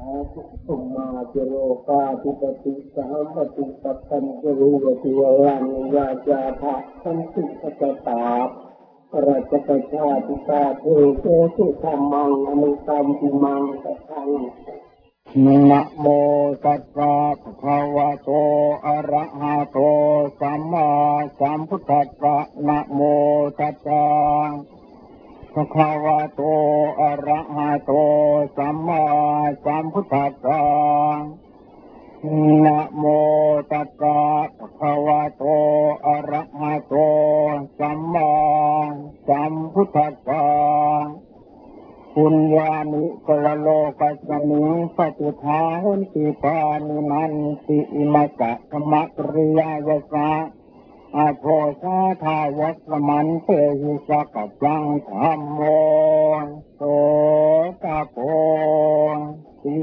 สุมาเจโรกาติปติสามปฏิปัตตัญจรูปติวรังยาจาภะสันติปตตาราชกัจจาติตาเทเจสุธรรมังอนุตัมปิมังสัพพังนะโมตัสสะภะคะวะโตอะระหะโตสัมมาสัมพุทธัสสะนะโมตัสสะภะคะวะโตอะระหะโตสัมมาสัมพุทธัสสะนะโมตัสสะภะคะวะโตอะระหะโตสัมมาสัมพุทธัสสะปุญญานิกวโลกัสสมิปฏิภาหุนติปานินันติอิมัสสะธรรมกริยายะสะอาโภสาทาวัสมันเตหิสักจังธัมโมโสตโพติ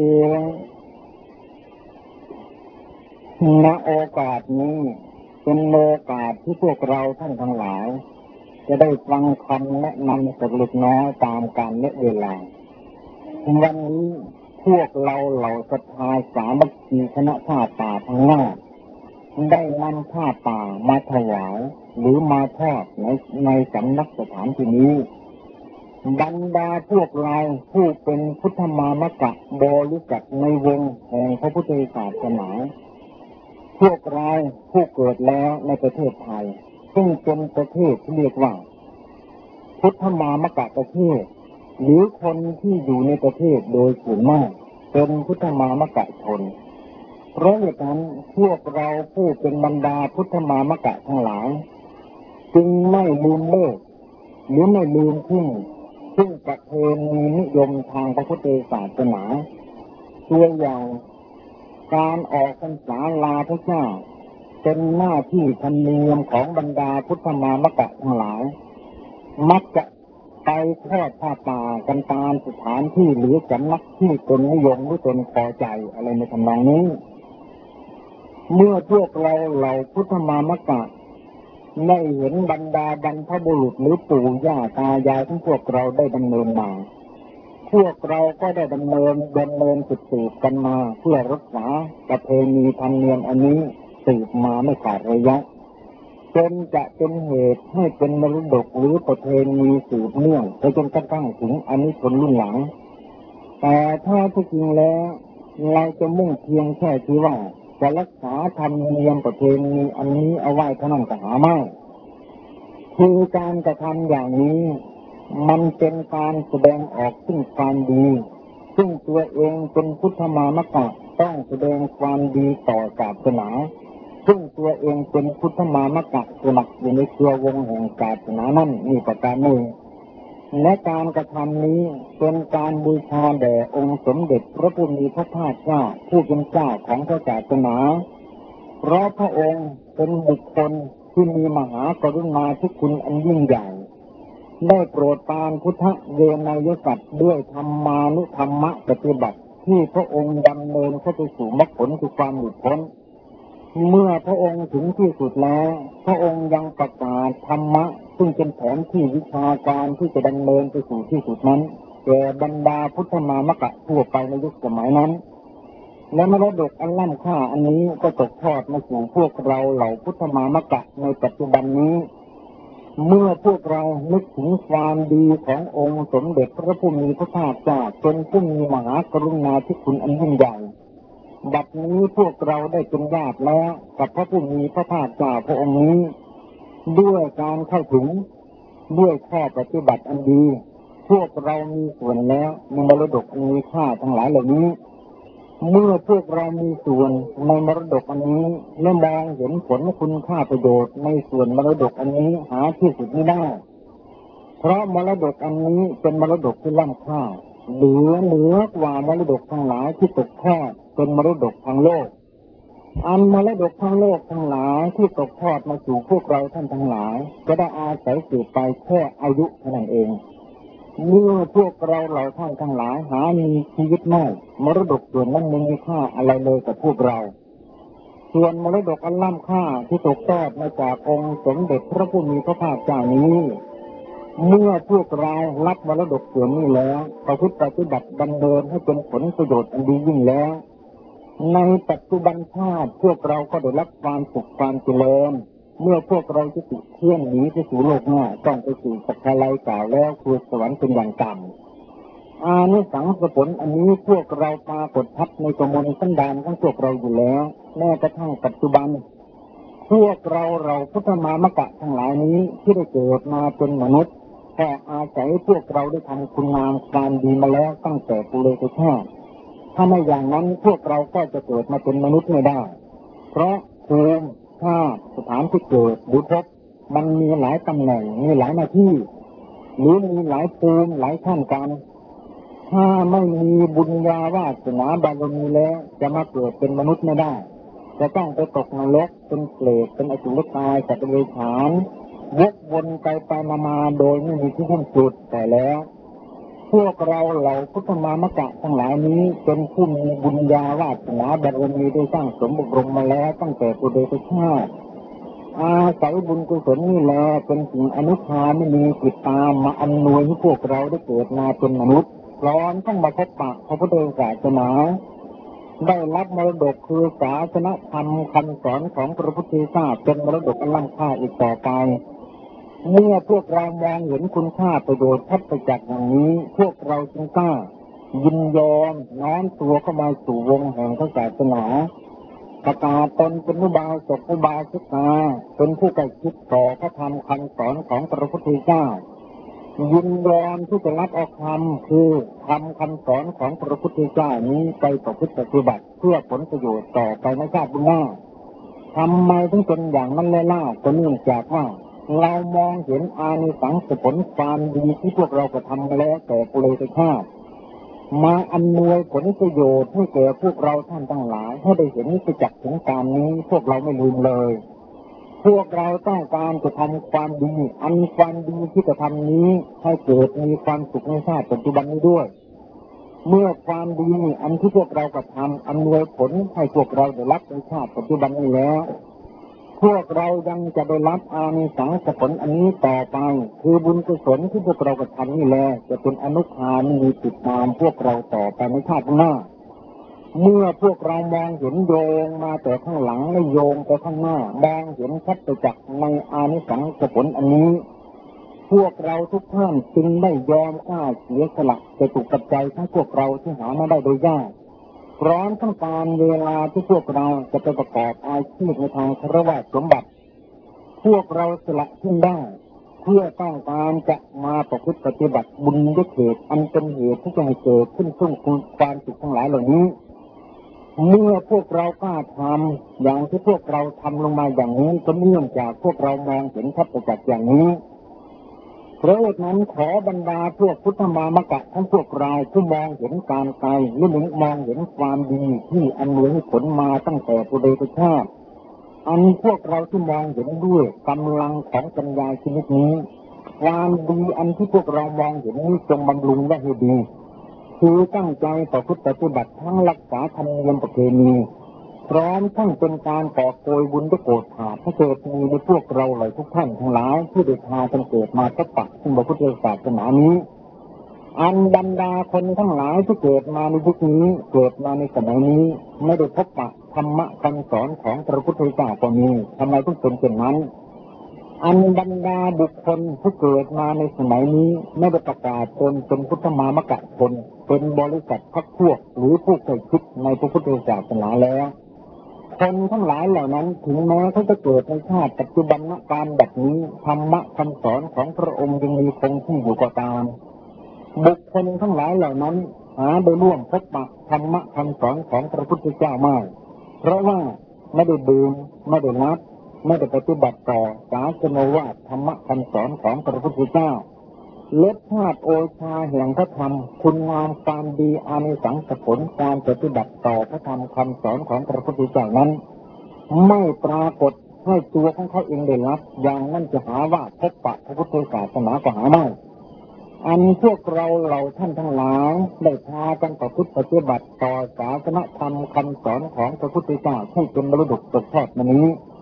ณโอกาสนี้เป็นโอกาสที่พวกเราท่านทั้งหลายจะได้ฟังคำแนะนำสักเล็กน้อยตามกาลและเวลาวันนี้พวกเราเหล่าศรัทธาสามัคคีคณะผ้าป่าทั้งหน้าได้นำผ้าป่ามาถวายหรือมาทอดในสำนักสถานที่นี้บรรดาพวกเราผู้เป็นพุทธมามกะบริษัทในวงแห่งพระพุทธศาสนาพวกเราผู้เกิดแล้วในประเทศไทยซึ่งเป็นประเทศที่เรียกว่าพุทธมามกะประเทศหรือคนที่อยู่ในประเทศโดยส่วนมากเป็นพุทธมามกะชนเพราะเหตุนั้นพวกเราผู้เป็นบรรดาพุทธมามกะทั้งหลายจึงไม่ลืมเลิกหรือไม่ลืมทิ้งซึ่งประเพณีนิยมทางพระพุทธศาสนาตัวอย่างการออกพรรษาลาพระเจ้าเป็นหน้าที่ธรรมเนียมของบรรดาพุทธมามกะทั้งหลายมักจะไปทอดผ้าป่ากันตามสถานที่หรือสำนักที่ตนนิยมหรือตนพอใจอะไรในทำนองนี้เมื่อพวกเราเหล่าพุทธมามกะได้เห็นบรรดาบรรพบุรุษหรือปู่ย่าตายายของพวกเราได้ดำเนินมาพวกเราก็ได้ดำเนินสืบกันมาเพื่อรักษาประเพณีธรรมเนียมอันนี้สืบมาไม่ขาดระยะจนจะเป็นเหตุให้เป็นมรดกหรือประเพณีสืบเนื่องไปจนกระทั่งถึงอานิสงส์รุ่นหลังแต่ถ้าที่จริงแล้วเราจะมุ่งเพียงแค่ที่ว่าจะรักษาธรรมเนียมประเพณีอันนี้เอาไว้เท่านั้นก็หาไม่คือการกระทำอย่างนี้มันเป็นการแสดงออกซึ่งความดีซึ่งตัวเองเป็นพุทธมามกะต้องแสดงความดีต่อศาสนาซึ่งตัวเองเป็นพุทธมามกะสมัครอยู่ในเครือวงแห่งศาสนานั่นมีประการหนึ่งและการกระทำนี้เป็นการบูชาแด่องค์สมเด็จพระผู้มีพระภาคเจ้าผู้เป็นเจ้าของพระศาสนาเพราะพระองค์เป็นบุคคลที่มีมหากรุณาธิคุณอันยิ่งใหญ่ได้โปรดปรานพุทธเวนยสัตว์ด้วยธรรมานุธรรมะปฏิบัติที่พระองค์ดำเนินเข้าไปสู่มรรคผลคือความหลุดพ้นเมื่อพระองค์ถึงที่สุดแล้วพระองค์ยังประกาศธรรมะซึ่งเป็นแผนที่วิชาการที่จะดำเนินไปสู่ที่สุดนั้นแก่บรรดาพุทธมามกะทั่วไปในยุคสมัยนั้นและมรดกอันล้ำค่าอันนี้ก็ตกทอดมาสู่พวกเราเหล่าพุทธมามกะในปัจจุบันนี้เมื่อพวกเรานึกถึงความดีขององค์สมเด็จพระผู้มีพระภาคเจ้าจนผู้มีมหากรุณาธิคุณอันยิ่งใหญ่บัดนี้พวกเราได้เป็นญาติแล้วกับพระผู้มีพระภาคเจ้าพระองค์นี้ด้วยการเข้าถึงด้วยข้อปฏิบัติอันดีพวกเรามีส่วนแล้วในมรดกอันมีค่าทั้งหลายเหล่านี้เมื่อพวกเรามีส่วนในมรดกอันนี้และมองเห็นผลคุณค่าประโยชน์ในส่วนมรดกอันนี้หาที่สุดไม่ได้เพราะมรดกอันนี้เป็นมรดกที่ล้ำค่าเหนือกว่ามรดกทั้งหลายที่ตกทอดเป็นมรดกทางโลกอันมรดกทางโลกทั้งหลายที่ตกทอดมาสู่พวกเราท่านทั้งหลายจะได้อาศัยสืบไปแค่อายุเท่านั้นเองเมื่อพวกเราเหล่าท่านทั้งหลายหามีชีวิตไม่มรดกส่วนนั้นไม่มีค่าอะไรเลยกับพวกเราส่วนมรดกอันล้ำค่าที่ตกทอดมาจากองค์สมเด็จพระผู้มีพระภาคเจ้านี้เมื่อพวกเรารับมรดกส่วนนี้แล้วประพฤติปฏิบัติดำเนินให้เป็นผลประโยชน์อันดียิ่งแล้วในปัจจุบันชาติพวกเราก็ได้รับความสุขความเจริญเมื่อพวกเราจะติดเที่ยงหนีไปสู่โลกหน้าต้องไปสู่สักการะกล่าวแล้วคือสวรรค์เป็นอย่างต่ำอานิสังสผลอันนี้พวกเราปรากฏชัดในกมลสันดานของพวกเราอยู่แล้วแม้กระทั่งปัจจุบันพวกเราพุทธมามกะทั้งหลายนี้ที่ได้เกิดมาเป็นมนุษย์แต่อาศัยพวกเราได้ทำคุณงามความดีมาแล้วตั้งแต่ปุเรศชาติถ้าไม่อย่างนั้นพวกเราก็จะเกิดมาเป็นมนุษย์ไม่ได้เพราะภูมิชาติสถานที่เกิดหรือภพมันมีหลายตำแหน่งมีหลายหน้าที่หรือมีหลายภูมิหลายขั้นกันถ้าไม่มีบุญญาวาสนาบารมีแล้วจะมาเกิดเป็นมนุษย์ไม่ได้จะต้องไปตกนรกเป็นเปรตเป็นอสุรกายสัตว์เดรัจฉานวกวนไปมาโดยไม่มีที่สิ้นสุดแต่แล้วพวกเราเหล่าพุทธมามกะทั้งหลายนี้เป็นผู้มีบุญญาวาสนาบารมีได้สร้างสมบุญรมมาแล้วตั้งแต่ปุเรศชาติอาศัยบุญกุศลนี่แหละเป็นสิ่งอนุภาไม่มีติดตามมาอำนวยให้พวกเราได้เกิดมาเป็นมนุษย์ร้อนต้องมาพบปะพระพุทธศาสนาได้รับมรดกคือศาสนธรรมคำสอนของพระพุทธเจ้าเป็นมรดกอันล้ำค่าอีกต่อไปเมื่อพวกเรามองเห็นคุณค่าประโยชน์ทัศน์จากอย่างนี้พวกเราจึงกล้ายินยอมน้อมตัวเข้ามาสู่วงแห่งพระศาสนาประกาศตนเป็นอุบาสกอุบาสิกาเป็นผู้ใกล้ชิดต่อพระธรรมคำสอนของพระพุทธเจ้ายินยอมที่จะรับเอาคำคือคำสอนของพระพุทธเจ้านี้ไปประพฤติปฏิบัติเพื่อผลประโยชน์ต่อไปในชาติหน้าทำไมถึงเป็นอย่างนั้นเล่าก็เนื่องจากว่าเรามองเห็นอานิสังส์ผลความดีที่พวกเรากระทำมาแล้วแต่ปุเรศชาติมาอำนวยผลประโยชน์ให้แก่พวกเราท่านทั้งหลายให้ได้เห็นประจักษ์ถึงการนี้พวกเราไม่ลืมเลยพวกเราต้องการจะทำความดีอันความดีที่จะทำนี้ให้เกิดมีความสุขในชาติปัจจุบันนี้ด้วยเมื่อความดีอันที่พวกเรากระทำอำนวยผลให้พวกเราได้รับในชาติปัจจุบันนี้แล้วพวกเรายังจะได้รับอานิสังสผลอันนี้ต่อไปคือบุญกุศลที่พวกเรากระทำนี่แหละจะเป็นอนุภาพมีติดตามพวกเราต่อไปในชาติหน้าเมื่อพวกเรามองเห็นโยงมาแต่ข้างหลังไม่โยงไปข้างหน้ามองเห็นชัดประจักษ์ในอานิสังสผลอันนี้พวกเราทุกท่านจึงได้ยอมกล้าเสียสละจะถูกปัจจัยทั้งพวกเราที่หามาได้โดยยากพร้อมทั้งการเวลาที่พวกเราจะไปประกอบอาชีพในทางคฤหัสถ์สมบัติพวกเราสละขึ้นได้เพื่อต้องการจะมาประพฤติปฏิบัติบุญด้วยเหตุอันเป็นเหตุที่จะให้เกิดขึ้นซึ่งความสุขทั้งหลายเหล่านี้เมื่อพวกเรากล้าทำอย่างที่พวกเราทำลงมาอย่างนี้ก็เนื่องจากพวกเรามองเห็นชัดประจักษ์อย่างนี้เพราะฉะนั้นขอบรรดาพวกพุทธมามกะทั้งพวกเราผู้มองเห็นการไกลหรือมองเห็นความดีที่อำนวยผลมาตั้งแต่ปุเรศชาติอันพวกเราที่มองเห็นด้วยกำลังของปัญญาชนิดนี้ความดีอันที่พวกเรามองเห็นนี้จงบำรุงและให้ดีคือตั้งใจต่อพุทธปฏิบัติทั้งรักษาธรรมเนียมประเพณีพร้อมทั้งเป็นการก่อโกยบุญด้วยโกรธขาดให้เกิดมีในพวกเราหลายทุกท่านทั้งหลายที่ได้พากันเกิดมาพบปะซึ่งพระพุทธศาสนานี้อันบรรดาคนทั้งหลายที่เกิดมาในยุคนี้เกิดมาในสมัยนี้ไม่ได้พบปะธรรมะคำสอนของพระพุทธเจ้าก็มีทำไมต้องเป็นเช่นนั้นอันบรรดาบุคคลที่เกิดมาในสมัยนี้ไม่ได้ประกาศตนเป็นพุทธมามกะชนเป็นบริษัทพรรคพวกหรือผู้เคยคิดในพระพุทธศาสนาแล้วคนทั้งหลายเหล่านั้นถึงแม้เขาจะเกิดในชาติปัจจุบันการแบบนี้ธรรมะคำสอนของพระองค์ยังมีคงที่อยู่ก็ตามบุคคลทั้งหลายเหล่านั้นหาได้ร่วมพบปะธรรมะคำสอนของพระพุทธเจ้าไม่เพราะว่าไม่ได้ดื่มไม่ได้รับไม่ได้ปฏิบัติต่อศาสนวาทธรรมะคำสอนของพระพุทธเจ้าลดชาติโอชาแห่งพระธรรมคุณงามความดีอานิสังสผลการปฏิบัติต่อพระธรรมคำสอนของพระพุทธเจ้านั้นไม่ปรากฏให้ตัวของเขาเองได้รับอย่างนั้นจะหาว่าพบปะพระพุทธศาสนาก็หาไม่อันพวกเราเหล่าท่านทั้งหลายได้พากันประพฤติปฏิบัติต่อศาสนธรรมคำสอนของพระพุทธเจ้าให้เป็นมรดกตกทอดมานี้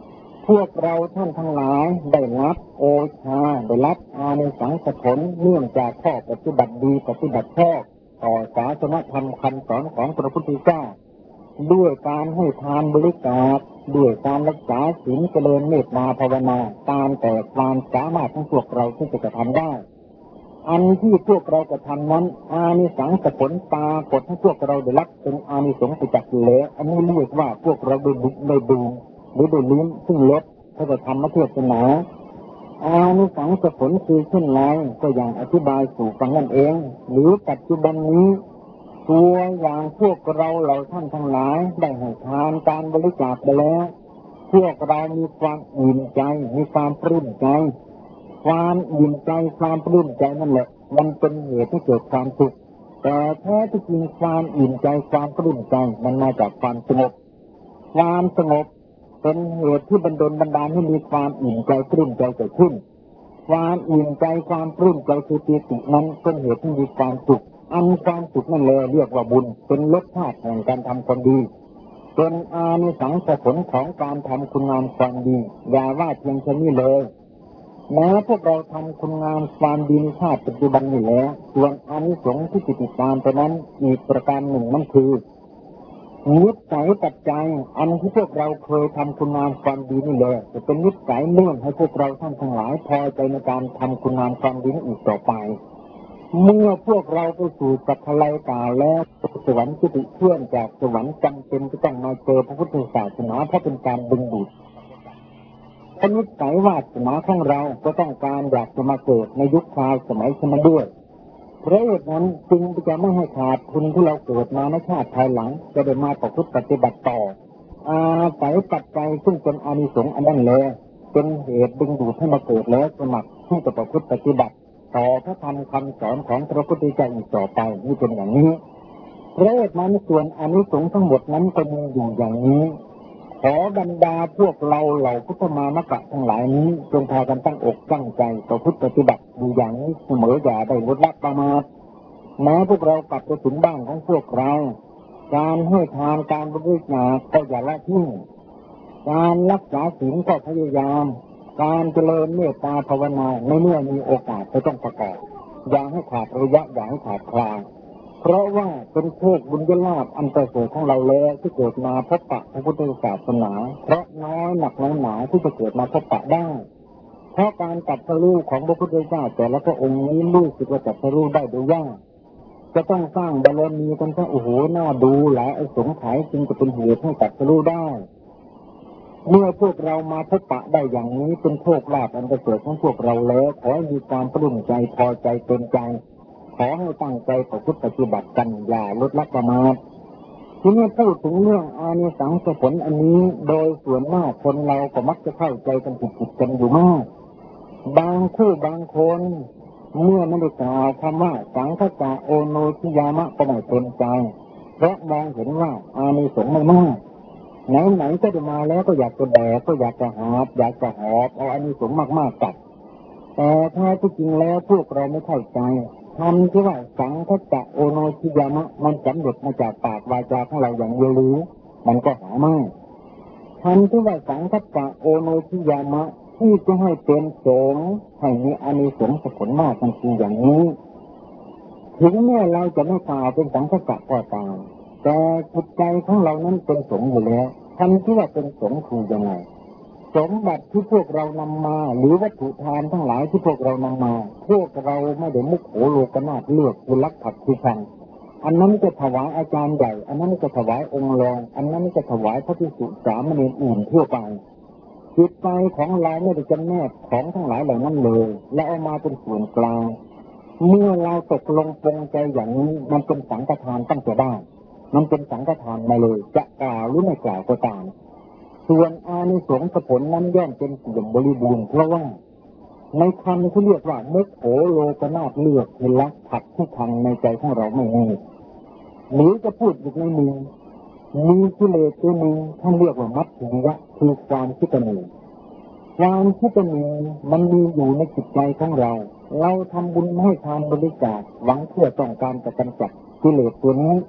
พวกเราท่านทั้งหลายได้รับโอชาได้รับอานิสงส์ผลเนื่องจากข้อปฏิบัติดีปฏิบัติชอบต่อศาสนธรรมคำสอนของพระพุทธเจ้าด้วยการให้ทานบริจาคด้วยการรักษาศีลเจริญเมตตาภาวนาตามแต่ความสามารถของพวกเราที่จะทำได้อันที่พวกเราจะทำนั้นอานิสงส์ผลปรากฏให้พวกเราได้รับเป็นอานิสงส์ไปจากแล้วอันนี้เรียกว่าพวกเราได้ดูหรือได้ลิ้มซึ่งลดถ้าจะทำมาเทศนาอานิสงส์ผลคือเช่นไรก็อย่างอธิบายสู่ฟังนั่นเองหรือปัจจุบันนี้ตัวอย่างพวกเราเหล่าท่านทั้งหลายได้ให้ทานการบริจาคไปแล้วพวกเรามีความอิ่มใจมีความปลื้มใจความอิ่มใจความปลื้มใจนั่นแหละมันเป็นเหตุให้เกิดความสุขแต่แท้ที่จริงความอิ่มใจความปลื้มใจมันมาจากความสงบความสงบเป็นเหตุที่บันดาลให้มีความอิ่มใจปลื้มใจเกิดขึ้นความอิ่มใจความปลื้มใจคือปีตินั้นเป็นเหตุที่มีความสุขอันความสุขนั่นเลยเรียกว่าบุญเป็นรสชาติแห่งการทำความดีเป็นอานิสงส์ผลของการทำคุณงามความดีอย่าว่าเพียงแค่นี้เลยแม้พวกเราทำคุณงามความดีในชาติปัจจุบันนี้แล้วส่วนอานิสงส์ที่ติดตามไปนั้นอีกประการหนึ่งนั่นคือนิสัยปัจจัยอันที่พวกเราเคยทำคุณงามความดีนี่เลยจะเป็นนิสัยเนื่องให้พวกเราท่านทั้งหลายพอใจในการทำคุณงามความดีนี้อีกต่อไปเมื่อพวกเราไปสู่สัพพไลกาแล้วสวรรค์จุติเพื่อนจากสวรรค์จำเป็นจะต้องมาเจอพระพุทธศาสนาเพราะเป็นการดึงดูดนิสัยวาสนาของเราก็ต้องการอยากจะมาเกิดในยุคคราวสมัยสมัยด้วยเพราะเหตุนั้นจึงจะไม่ให้ขาดทุนที่เราเกิดมาในชาติภายหลังจะได้มาประพฤติปฏิบัติต่ออาศัยปัจจัยซึ่งเป็นอานิสงส์อันนั้นเลยเป็นเหตุดึงดูดให้มาเกิดแล้วสมัครที่จะประพฤติปฏิบัติต่อพระธรรมคำสอนของพระพุทธเจ้าอีกต่อไปนี่เป็นอย่างนี้เพราะเหตุนั้นส่วนอานิสงส์ทั้งหมดนั้นก็มีอยู่อย่างนี้ขอบรรดาพวกเราเหล่าพุทธมามกะทั้งหลายนี้จงพากันตั้งอกตั้งใจประพฤติปฏิบัติอยู่อย่างนี้เสมออย่าได้ลดละประมาทแม้พวกเรากลับไปถึงบ้านของพวกเราการให้ทานการบริจาคก็อย่าละทิ้งการรักษาศีลก็พยายามการเจริญเมตตาภาวนาในเมื่อมีโอกาสก็ต้องประกอบอย่าให้ขาดระยะอย่าให้ขาดคลาเพราะว่าเป็นโชคบุญยลาภอันประเสริฐของเราแล้วที่เกิดมาพบปะพระพุทธศาสนาเพราะน้อยหนักน้อยหนาที่จะเกิดมาพบปะได้เพราะการตรัสรู้ของพระพุทธเจ้าแต่ละพระองค์นี้รู้สึกว่าตรัสรู้ได้โดยยากจะต้องสร้างบารมีกันซะโอ้โหน่าดูหลายสงสัยจึงจะเป็นเหตุให้ตรัสรู้ได้เมื่อพวกเรามาพบปะได้อย่างนี้เป็นโชคลาภอันประเสริฐของพวกเราแล้วขอให้มีความปลื้มใจพอใจเต็มใจขอให้ตั้งใจประพฤติปฏิบัติกันอย่าลดละประมาททีนี้พูดถึงเรื่องอานิสงส์ผลอันนี้โดยส่วนมากคนเราก็มักจะเข้าใจกันผิดๆกันอยู่มากบางคู่บางคนเมื่อไม่ได้กล่าวคำว่าสังฆจาโอโนชิยามะก็ไม่เต็มใจเพราะมองเห็นว่าอานิสงส์ไม่มากไหนก็ได้มาแล้วก็อยากจะแบกก็อยากจะหอบเอาอานิสงส์มากๆกลับแต่แท้ที่จริงแล้วพวกเราไม่เข้าใจคำที่ว่าสังฆจาโอโนชิยามะมันสำเร็จมาจากปากวาจาของเราอย่างเดียวหรือมันก็หาไม่คำที่ว่าสังฆจาโอโนชิยามะที่จะให้เป็นสงฆ์ให้มีอานิสงส์ผลมากจริงๆอย่างนี้ถึงแม้เราจะไม่กล่าวเป็นสังฆจาก็ตามแต่จิตใจของเรานั้นเป็นสงฆ์อยู่แล้วคำที่ว่าเป็นสงฆ์คือยังไงสมบัติที่พวกเรานำมาหรือวัตถุทานทั้งหลายที่พวกเรานำมาพวกเราไม่ได้มุขโหโลกนาถเลือกคือลักผักคือชังอันนั้นจะถวายอาจารย์ใหญ่อันนั้นจะถวายองค์รองอันนั้นจะถวายพระภิกษุสามเณรอื่นทั่วไปจิตใจของเราไม่ได้จำแนกของทั้งหลายเหล่านั้นเลยและเอามาเป็นส่วนกลางเมื่อเราตกลงปรงใจอย่างนี้มันเป็นสังฆทานตั้งแต่ได้มันเป็นสังฆทานมาเลยจะกล่าวหรือไม่กล่าวก็ตามส่วนอานิสงส์ผลนั้นย่อมเป็นสิ่งบริบูรณ์เพราะว่าในคำที่เรียกว่ามุขโหโลกนาถเลือกคือลักผักที่ทางในใจของเราไม่มีหรือจะพูดอีกในมือมีกิเลสตัวหนึ่งท่านเรียกว่ามัจฉิมยะคือความคิดหนึ่งความคิดหนึ่งมันมีอยู่ในจิตใจของเราทำบุญให้ทานบริจาคหวังเพื่อต้องการจะกำจัดกิเลสตัวนี้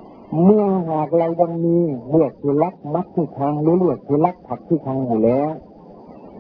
เมื่อหากเรายังมีเลือกคือลักมักที่ทางหรือเลือกคือลักผักที่ทางอยู่แล้ว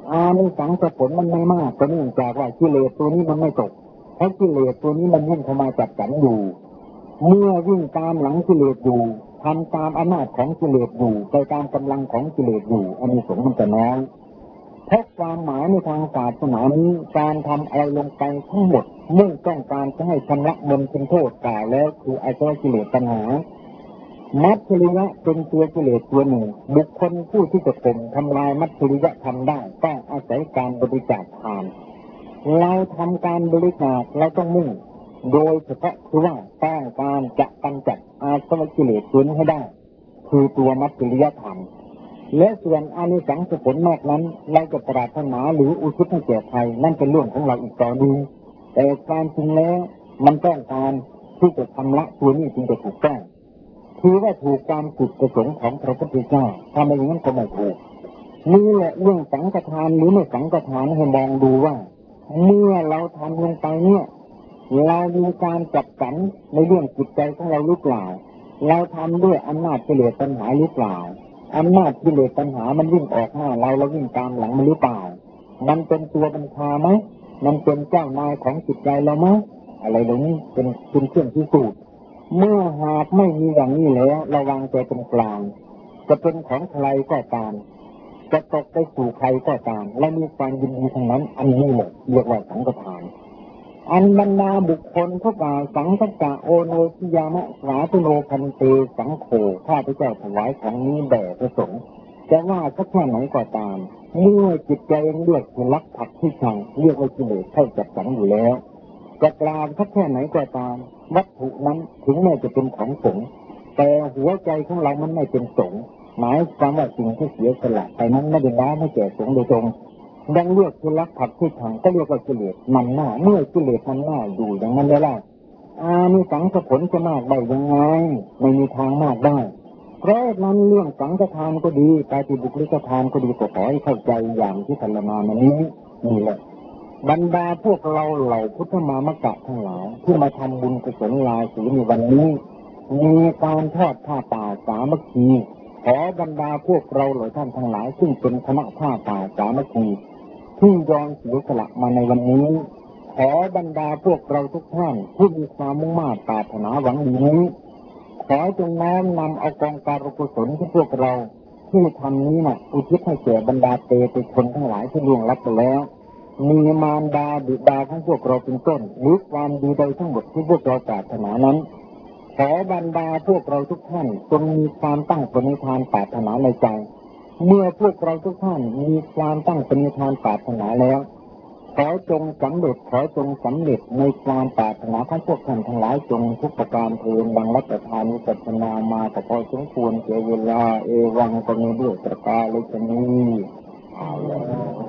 อานิสงส์ผลมันไม่มากก็เนื่องจากว่ากิเลสตัวนี้มันไม่ตกเพราะกิเลสตัวนี้มันวิ่งเข้ามาจับกันอยู่เมื่อวิ่งตามหลังกิเลสอยู่ทำตามอำนาจของกิเลสอยู่ไปตามกำลังของกิเลสอยู่อานิสงส์มันจะน้อยเพราะความหมายในทางศาสนานี้การทำอะไรลงไปทั้งหมดมุ่งต้องการจะให้ชำระมนเป็นโทษกล่าวแล้วคืออาสวะกิเลสตัณหามัจฉริยะเป็นตัวกิเลสตัวหนึ่งบุคคลผู้ที่จะข่มทำลายมัจฉริยะทำได้ต้องอาศัยการบริจาคทานเราทำการบริจาคเราต้องมุ่งโดยเฉพาะคือว่าต้องการจะกำจัดอาสวะกิเลสตัวนี้ให้ได้คือตัวมัจฉริยธรรมและส่วนอานิสงส์ผลนอกนั้นเราจะปรารถนาหรืออุทิศให้แก่ใครนั่นเป็นเรื่องของเราอีกต่อหนึ่งแต่การจริงแล้วมันต้องการที่จะทำละตัวนี้จึงจะถูกต้องคือว่าถูกตามจุดประสงค์ของพระพุทธเจ้าถ้าไม่อย่างนั้นก็ไม่ถูกนี่แหละเรื่องสังฆทานหรือไม่สังฆทานให้มองดูว่าเมื่อเราทำลงไปเนี่ยเรามีการจัดสรรในเรื่องจิตใจของเราหรือเปล่าเราทำด้วยอำนาจกิเลสตัณหาหรือเปล่าอำนาจกิเลสตัณหามันวิ่งออกหน้าเราวิ่งตามหลังมันหรือเปล่ามันเป็นตัวบัญชาไหมมันเป็นเจ้านายของจิตใจเราไหมอะไรเหล่านี้เป็นเครื่องพิสูจน์เมื่อหากไม่มีอย่างนี้แล้วระวังใจเป็นกลางจะเป็นของใครก็ตามจะตกไปสู่ใครก็ตามและมีความยินดีทั้งนั้นอันนี้แหละเรียกว่าสังฆทานอันบรรดาบุคคลเขากล่าวสังฆจจะโอโนทิยามะสาธุโนพันเตสังโฆข้าพเจ้าถวายของนี้แด่พระสงฆ์จะว่าสักแค่ไหนก็ตามเมื่อจิตใจยังเลือกที่รักผักที่ชังเรียกว่ากิเลสเข้าจับสังอยู่แล้วจะกล่าวสักแค่ไหนก็ตามวัตถุนั้นถึงแม้จะเป็นของสงฆ์แต่หัวใจของเรามันไม่เป็นสงฆ์หมายความว่าสิ่งที่เสียสละไปนั้นไม่ได้ละให้แก่สงฆ์โดยตรงดังเลือกที่รักผักที่ชังก็เรียกว่ากิเลสมันหน้าเมื่อกิเลสมันหน้าอยู่อย่างนั้นได้แล้วมีสังฆผลจะมากได้ยังไงไม่มีทางมากได้เพราะนั้นเรื่องสังฆทานก็ดีปาฏิบุคลิกทานก็ดีก็ขอให้เข้าใจอย่างที่ธรรมนามานี้นี่แหละบรรดาพวกเราเหล่าพุทธมามกะทั้งหลายที่มาทำบุญกุศลลายสีในวันนี้มีการทอดผ้าป่าสามัคคีขอบรรดาพวกเราเหล่าท่านทั้งหลายซึ่งเป็นคณะผ้าป่าสามัคคีที่ยอมเสียสละมาในวันนี้ขอบรรดาพวกเราทุกท่านผู้มีความมุ่งมั่นปรารถนาหวังดีนี้ขอจงน้อมนำเอากองการกุศลที่พวกเราที่ทำนี้น่ะอุทิศให้แก่บรรดาเปรตชนทั้งหลายที่ล่วงลับไปแล้วมีมารดาบิดาของพวกเราเป็นต้นหรือความดีใดทั้งหมดที่พวกเราปรารถนานั้นขอบรรดาพวกเราทุกท่านจงมีความตั้งปณิธานปรารถนาในใจเมื่อพวกเราทุกท่านมีความตั้งปณิธานปรารถนาแล้วขอจงสำเร็จขอจงสำเร็จในความปรารถนาของพวกท่านทั้งหลายจงทุกประการเทินดังรัตทานุปัสสนามาแต่พอสมควรเสียเวลาเอวังก็มีด้วยประกาศชนี้เอาแล้ว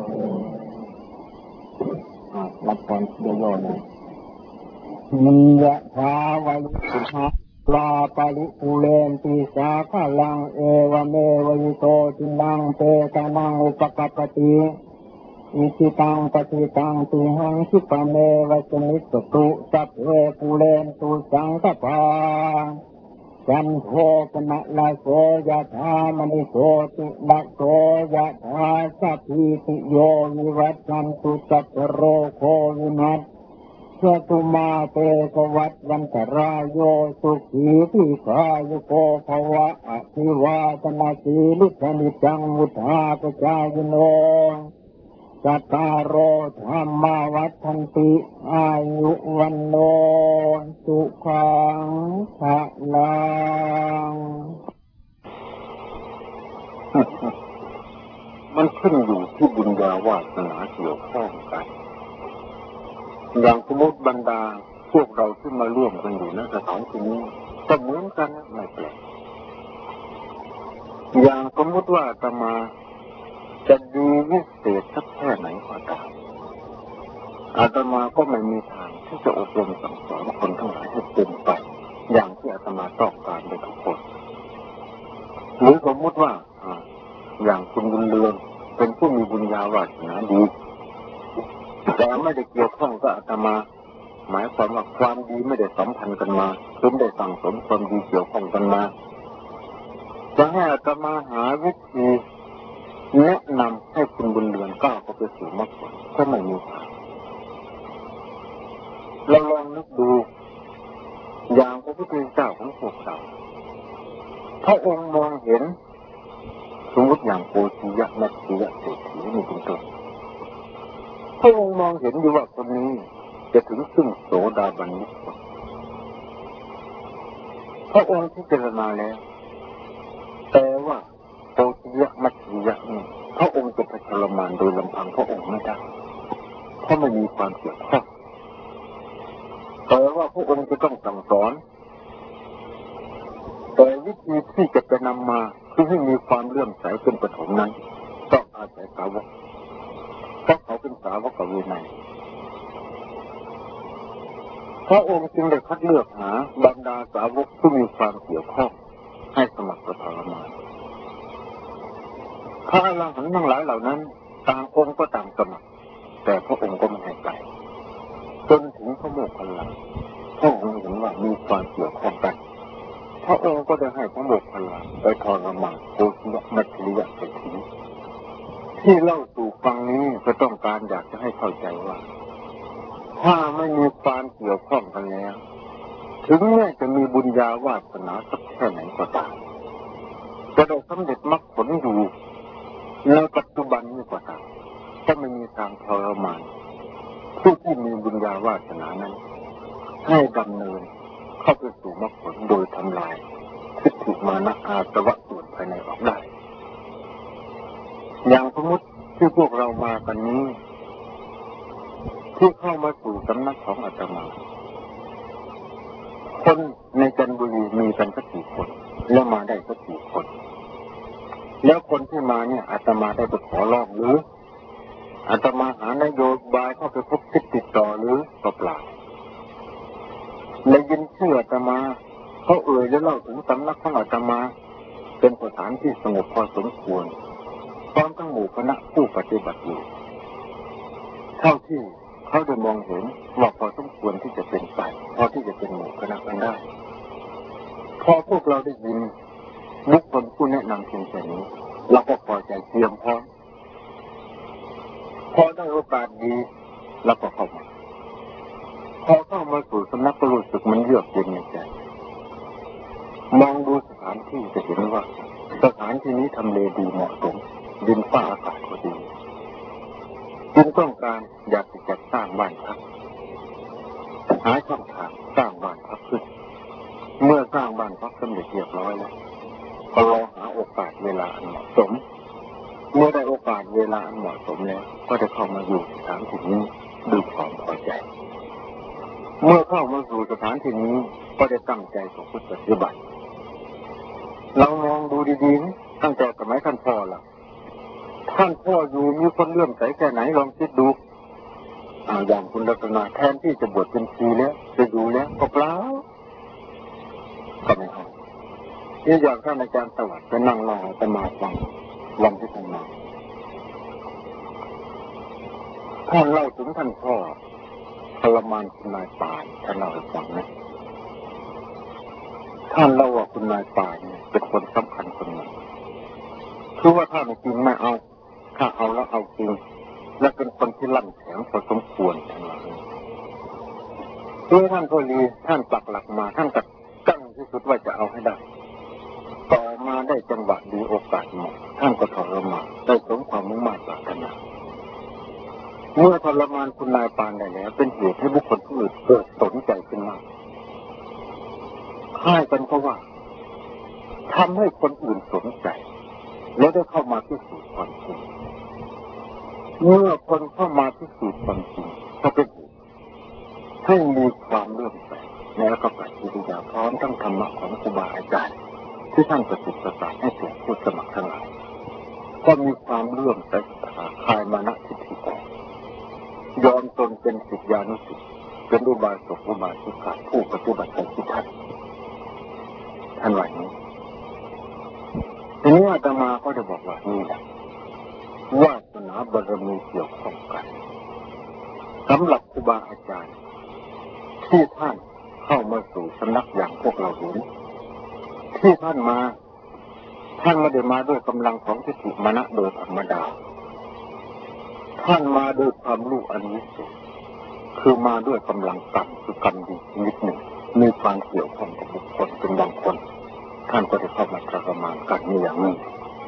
รับพรย่อๆนะมียะถาวาลิสุภาลาปาริปุเรนติสาคาลังเอวเมวิโตทินังเปตานังอุปกัปปติอิจิตังปฏิตังตุหังคิปะเมวะสมิสตุสัพเพปุเรนตุสังฆปาจันโทปนะลาโสยะธามณิโสตินะโสยะธาสัพพิติโยวิวัตชันตุสัพพโรโควินัสสตุมาเตกวัฏวันตรายโยสุขีทิคายุโกภวะอภิวาทนาสีลิสนิจังมุทธาปจายโนสัตตารโอธรรมาวัฏันติอายุวันโนสุขังภะลังมันขึ้นอยู่ที่บุญญาวาสนาเกี่ยวข้องกันอย่างสมมติบรรดาพวกเราที่มาร่วมกันอยู่ในสถานที่นี้ก็เหมือนกันไม่แปลกอย่างสมมติว่าอาตมาจะดูวิเศษสักแค่ไหนก็ตามอาตมาก็ไม่มีทางที่จะอบรมสั่งสอนคนทั้งหลายให้เป็นไปอย่างที่อาตมาต้องการในทุกคนหรือสมมติว่าอย่างคุณบุญเรืองเป็นผู้มีบุญญาวาสนาดีแต่ไม่ได้เกี่ยวข้องกับอาตมาหมายความว่าความดีไม่ได้สัมพันธ์กันมาหรือได้สั่งสมความดีเกี่ยวข้องกันมาจะให้อาตมาหาวิธีแนะนำให้คุณบุญเรือนก้าวเข้าไปสู่มรรคผลก็ไม่มีทางเราลองนึกดูอย่างพระพุทธเจ้าของพวกเราพระองค์มองเห็นสมมติอย่างโกศิยะมัจฉิยะเศรษฐีนี่เป็นต้นพระองค์มองเห็นอยู่ว่าคนนี้จะถึงซึ่งโสดาบันนิพพานพระองค์พิจารณาแล้วแต่ว่าโกศิยะมัจฉิยะนี่พระองค์จะไปทรมานโดยลำพังพระองค์ไม่ได้เพราะไม่มีความเกี่ยวข้องแต่ว่าพระองค์จะต้องสั่งสอนแต่วิธีที่จะนำมาคือให้มีความเลื่อมใสเป็นปฐมนั้นต้องอาศัยสาวกเพราะเขาเป็นสาวกวินัยพระองค์จึงได้คัดเลือกหาบรรดาสาวกที่มีความเกี่ยวข้องให้สมัครทรมานพระอรหันต์ทั้งหลายเหล่านั้นต่างองค์ก็ต่างสมัครแต่พระองค์ก็ไม่ให้ไปจนถึงพระโมคคัลลาพระองค์เห็นว่ามีความเกี่ยวข้องกันพระองค์ก็ได้ให้พระโมคคัลลาไปทรมานโกศิยะมัจฉิยะเศรษฐีที่เล่าสู่ฟังนี้ก็ต้องการอยากจะให้เข้าใจว่าถ้าไม่มีความเกี่ยวข้องกันแล้วถึงแม้จะมีบุญญาวาสนาสักแค่ไหนก็ตามจะได้สำเร็จมรรคผลอยู่ในปัจจุบันนี้ก็ตามก็ไม่มีทางทรมานผู้ที่มีบุญญาวาสนานั้นให้ดำเนินเข้าไปสู่มรรคผลโดยทำลายทิฏฐิมานะอาสวะส่วนภายในออกได้อย่างสมมติที่พวกเรามากันนี้ที่เข้ามาสู่สำนักของอาตมาคนในจันทบุรีมีกันสักกี่คนแล้วมาได้สักกี่คนแล้วคนที่มาเนี่ยอาตมาได้ไปขอร้องหรืออาตมาหานโยบายเข้าไปพบติดต่อหรือเปล่าได้ยินชื่ออาตมาเขาและเล่าถึงสำนักของอาตมาเป็นสถานที่สงบพอสมควรพร้อมทั้งหมู่คณะผู้ปฏิบัติอยู่เท่าที่เขาได้มองเห็นว่าพอสมควรที่จะเป็นไปพอที่จะเป็นหมู่คณะกันได้พอพวกเราได้ยินบุคคลผู้แนะนำเพียงแค่นี้เราก็พอใจเตรียมพร้อมพอได้โอกาสดีเราก็เข้ามาพอเข้ามาสู่สำนักก็รู้สึกมันเยือกเย็นในใจมองดูสถานที่จะเห็นว่าสถานที่นี้ทำเลดีเหมาะสมดินฟ้าอากาศก็ดีจึงต้องการอยากจะจัดสร้างบ้านพักหาช่องทางสร้างบ้านพักขึ้นเมื่อสร้างบ้านพักสำเร็จเรียบร้อยแล้วก็รอหาโอกาสเวลาอันเหมาะสมเมื่อได้โอกาสเวลาอันเหมาะสมแล้วก็จะเข้ามาอยู่สถานที่นี้ด้วยความพอใจเมื่อเข้ามาสู่สถานที่นี้ก็ได้ตั้งใจของผู้ปฏิบัติเรามองดูดีๆตั้งแต่สมัยท่านพ่อละท่านพ่ออยู่มีคนเลื่อมใสแค่ไหนลองคิดดูอย่างคุณรัตนาแทนที่จะบวชเป็นชีแล้วจะดูแล้วก็เปล่าก็ไม่เอาที่อย่างท่านอาจารย์สวัสดิ์จะนั่งรอจะมาฟังวันที่ท่านมาท่านเล่าถึงท่านพ่อทรมานคุณนายปานท่านเล่าให้ฟังนะท่านเล่าว่าคุณนายปานเนี่ยเป็นคนสำคัญคนหนึ่งคือว่าถ้าไม่จริงไม่เอาถ้าเอาแล้วเอาจริงและเป็นคนที่ลั่นแข็งพอสมควรทั้งหลายเมื่อท่านพอดีท่านปักหลักมาท่านก็ตั้งที่สุดว่าจะเอาให้ได้ต่อมาได้จังหวะดีโอกาสเหมาะท่านก็ทรมานได้สมความมุ่งมั่นปรารถนาเมื่อทรมานคุณนายปานได้แล้วเป็นเหตุให้บุคคลผู้อื่นเกิดสนใจขึ้นมาค่ายกันเพราะว่าทำให้คนอื่นสนใจแล้วได้เข้ามาพิสูจน์ความจริงเมื่อคนเข้ามาพิสูจน์ความจริงก็เป็นให้มีความเลื่อมใสในพระปฏิบัติพร้อมทั้งธรรมะของครูบาอาจารย์ที่ท่านประสิทธิ์ประสาทให้แก่ผู้สมัครทั้งหลายก็มีความเลื่อมใสคลายมานะทิฏฐิออกยอมตนเป็นศิษยานุศิษย์เป็นอุบาสกอุบาสิกาผู้ปฏิบัติที่ท่านว่านี้ทีนี้อาตมาก็จะบอกว่านี่แหละวาสนาบารมีเกี่ยวข้องกันสำหรับครูบาอาจารย์ที่ท่านเข้ามาสู่สำนักอย่างพวกเราเห็นที่ท่านมาท่านไม่ได้มาด้วยกำลังของทิฏฐิมานะโดยธรรมดาท่านมาด้วยความรู้อันนี้คือมาด้วยกำลังกรรมคือกรรมดีนิดหนึ่งมีความเกี่ยวข้องกับบุคคลเป็นบางคนท่านก็ได้เข้ามาทรมานกันนี่อย่างนี้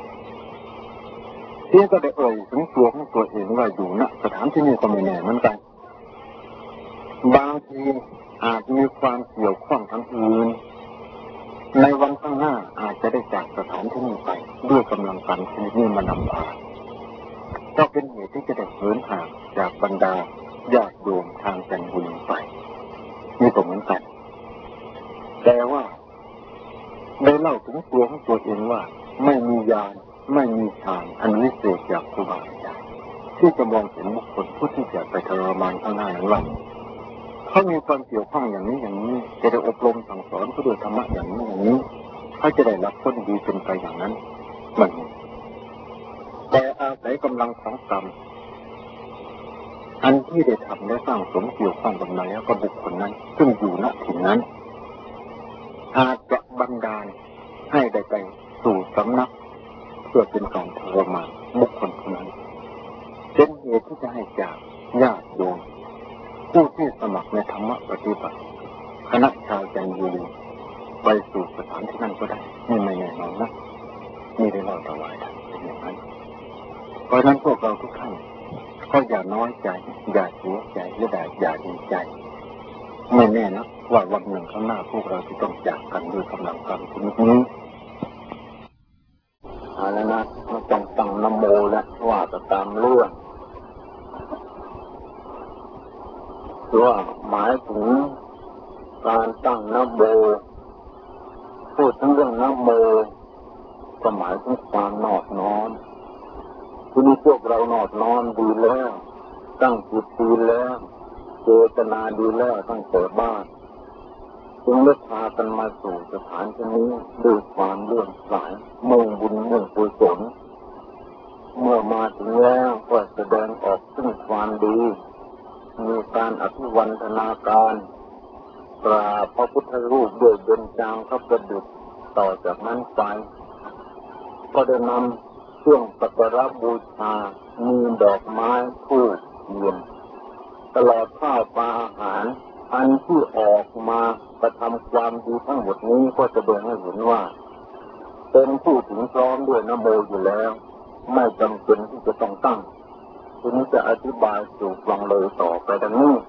ที่ก็ได้ถึงตัวของตัวเองว่าอยู่ณสถานที่นี้ก็ไม่แน่เหมือนกันบางทีอาจมีความเกี่ยวข้องทั้งอื่นในวันข้างหน้าอาจจะได้จากสถานที่นี้ไปด้วยกำลังการชนิดนี้มานำพาก็เป็นเหตุที่จะได้เหินห่างจากบรรดาญาติโยมทางจันทบุรีไปนี่ก็เหมือนกันแต่ว่าได้เล่าถึงตัวของตัวเองว่าไม่มีญาณไม่มีฌานอันวิเศษจากครูบาอาจารย์ที่จะมองเห็นบุคคลผู้ที่จะไปทรมานข้างหน้านั้นว่าเขามีความเกี่ยวข้องอย่างนี้อย่างนี้จะได้อบรมสั่งสอนเขาด้วยธรรมะอย่างนี้อย่างนี้เขาจะได้รับผลดีเป็นไปอย่างนั้นมันแต่อาศัยกำลังของกรรมอันที่ได้ทำและสร้างสมเกี่ยวข้องกับนายแล้วก็บุคคลนั้นซึ่งอยู่ณถิ่นนั้นอาจจะบันดาลให้ได้ไปสู่สำนักเพื่อเป็นการทรมานบุคคลคนนั้นเป็นเหตุที่จะให้จากญาติโยมผู้ที่สมัครในธรรมะปฏิบัติคณะชาวจันทบุรีไปสู่สถานที่นั้นก็ได้นี่ไม่แน่นอนนะนี่ได้เล่าถวายท่านเป็นอย่างนั้นเพราะนั้นพวกเราทุกท่านก็อย่าน้อยใจอย่าเสียใจและอย่าดีใจไม่แน่นะว่าวันหนึ่งข้างหน้าพวกเราจะต้องจากกันด้วยกำลังกรรมชนิดนี้แล้วนะไม่ต้องตั้งนะโมแล้วว่าจะตามเรื่องว่าหมายถึงการตั้งนะโมพูดถึงเรื่องนะโมก็หมายถึงความนอบน้อมทีนี้พวกเรานอบน้อมดีแล้วตั้งจิตดีแล้วเจตนาดีแล้วตั้งแต่บ้านจึงเลือกพากันมาสู่สถานที่นี้ด้วยความเลื่อมใสมุ่งบุญมุ่งกุศลเมื่อมาถึงแล้วก็แสดงออกซึ่งความดีมีการอภิวันทนาการกราบพระพุทธรูปด้วยเบญจางคประดิษฐ์ต่อจากนั้นไปก็ได้นำเครื่องสักการะบูชามีดอกไม้ธูปเทียนตลอดข้าวปลาอาหารอันที่ออกมากระทำความดีทั้งหมดนี้ก็แสดงให้เห็นว่าเป็นผู้ถึงพร้อมด้วยนะโมอยู่แล้วไม่จำเป็นที่จะต้องตั้งทีนี้จะอธิบายสู่ฟังเลยต่อไปดังนี้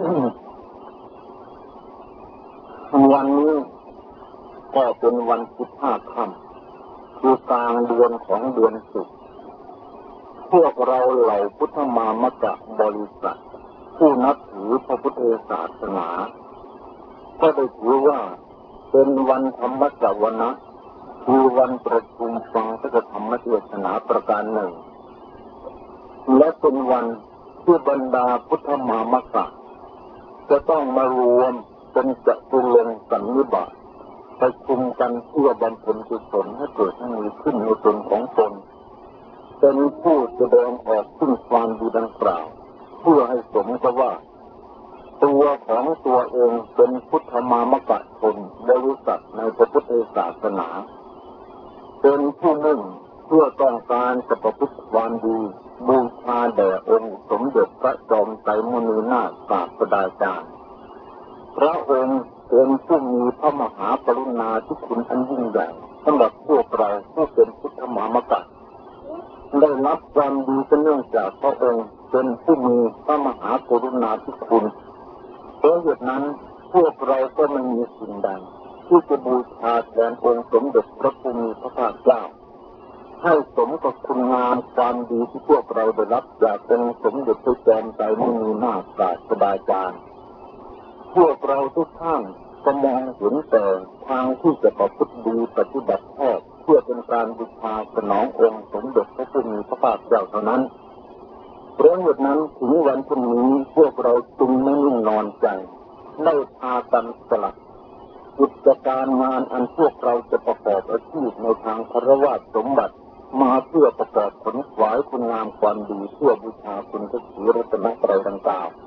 วันนี้ก็เป็นวัน15 ค่ำคือกลางเดือนของเดือน10พวกเราเหล่าพุทธมามกะบริษัทผู้นับถือพระพุทธศาสนาก็ได้ถือว่าเป็นวันธรรมสวนะคือวันประชุมฟังพระธรรมเทศนาประการหนึ่งและเป็นวันที่บรรดาพุทธมามกะจะต้องมารวมเป็นจัตุรงค์สันนิบาตประชุมกันเพื่อบำเพ็ญกุศลให้เกิดให้มีขึ้นในตนของตนเป็นผู้แสดงออกซึ่งความดีดังกล่าวเพื่อให้สมกับว่าตัวของตัวเองเป็นพุทธมามกะชนบริษัทในพระพุทธศาสนาเป็นผู้มุ่งเพื่อต้องการจะประพฤติความดีบูชาแด่องค์สมเด็จพระจอมไตรมุนีนาถศาสดาจารย์พระองค์เป็นผู้มีพระมหากรุณาธิคุณอันยิ่งใหญ่สำหรับพวกเราผู้เป็นพุทธมามกะได้รับความดีเนื่องจากพระองค์เป็นผู้มีพระมหากรุณาธิคุณเพราะเหตุนั้นพวกเราก็ไม่มีสิ่งใดที่จะบูชาแทนองค์สมเด็จพระผู้มีพระภาคเจ้าให้สมกับคุณงามความดีที่พวกเราได้รับจากองค์สมเด็จพระจอมไตรมุนีนาถศาสดาจารย์พวกเราทุกท่านก็มองเห็นแต่ทางที่จะประพฤติดีปฏิบัติชอบเพื่อเป็นการบูชาสนององค์สมเด็จพระผู้มีพระภาคเจ้าเท่านั้นเพราะเหตุนั้นถึงวันพรุ่งนี้พวกเราจึงไม่นิ่งนอนใจได้พากันสละกิจการงานอันพวกเราจะประกอบอาชีพในทางคฤหัสถ์สมบัติมาเพื่อประกอบผลถวายคุณงามความดีเพื่อบูชาคุณพระศรีรัตนตรัยดังกล่าว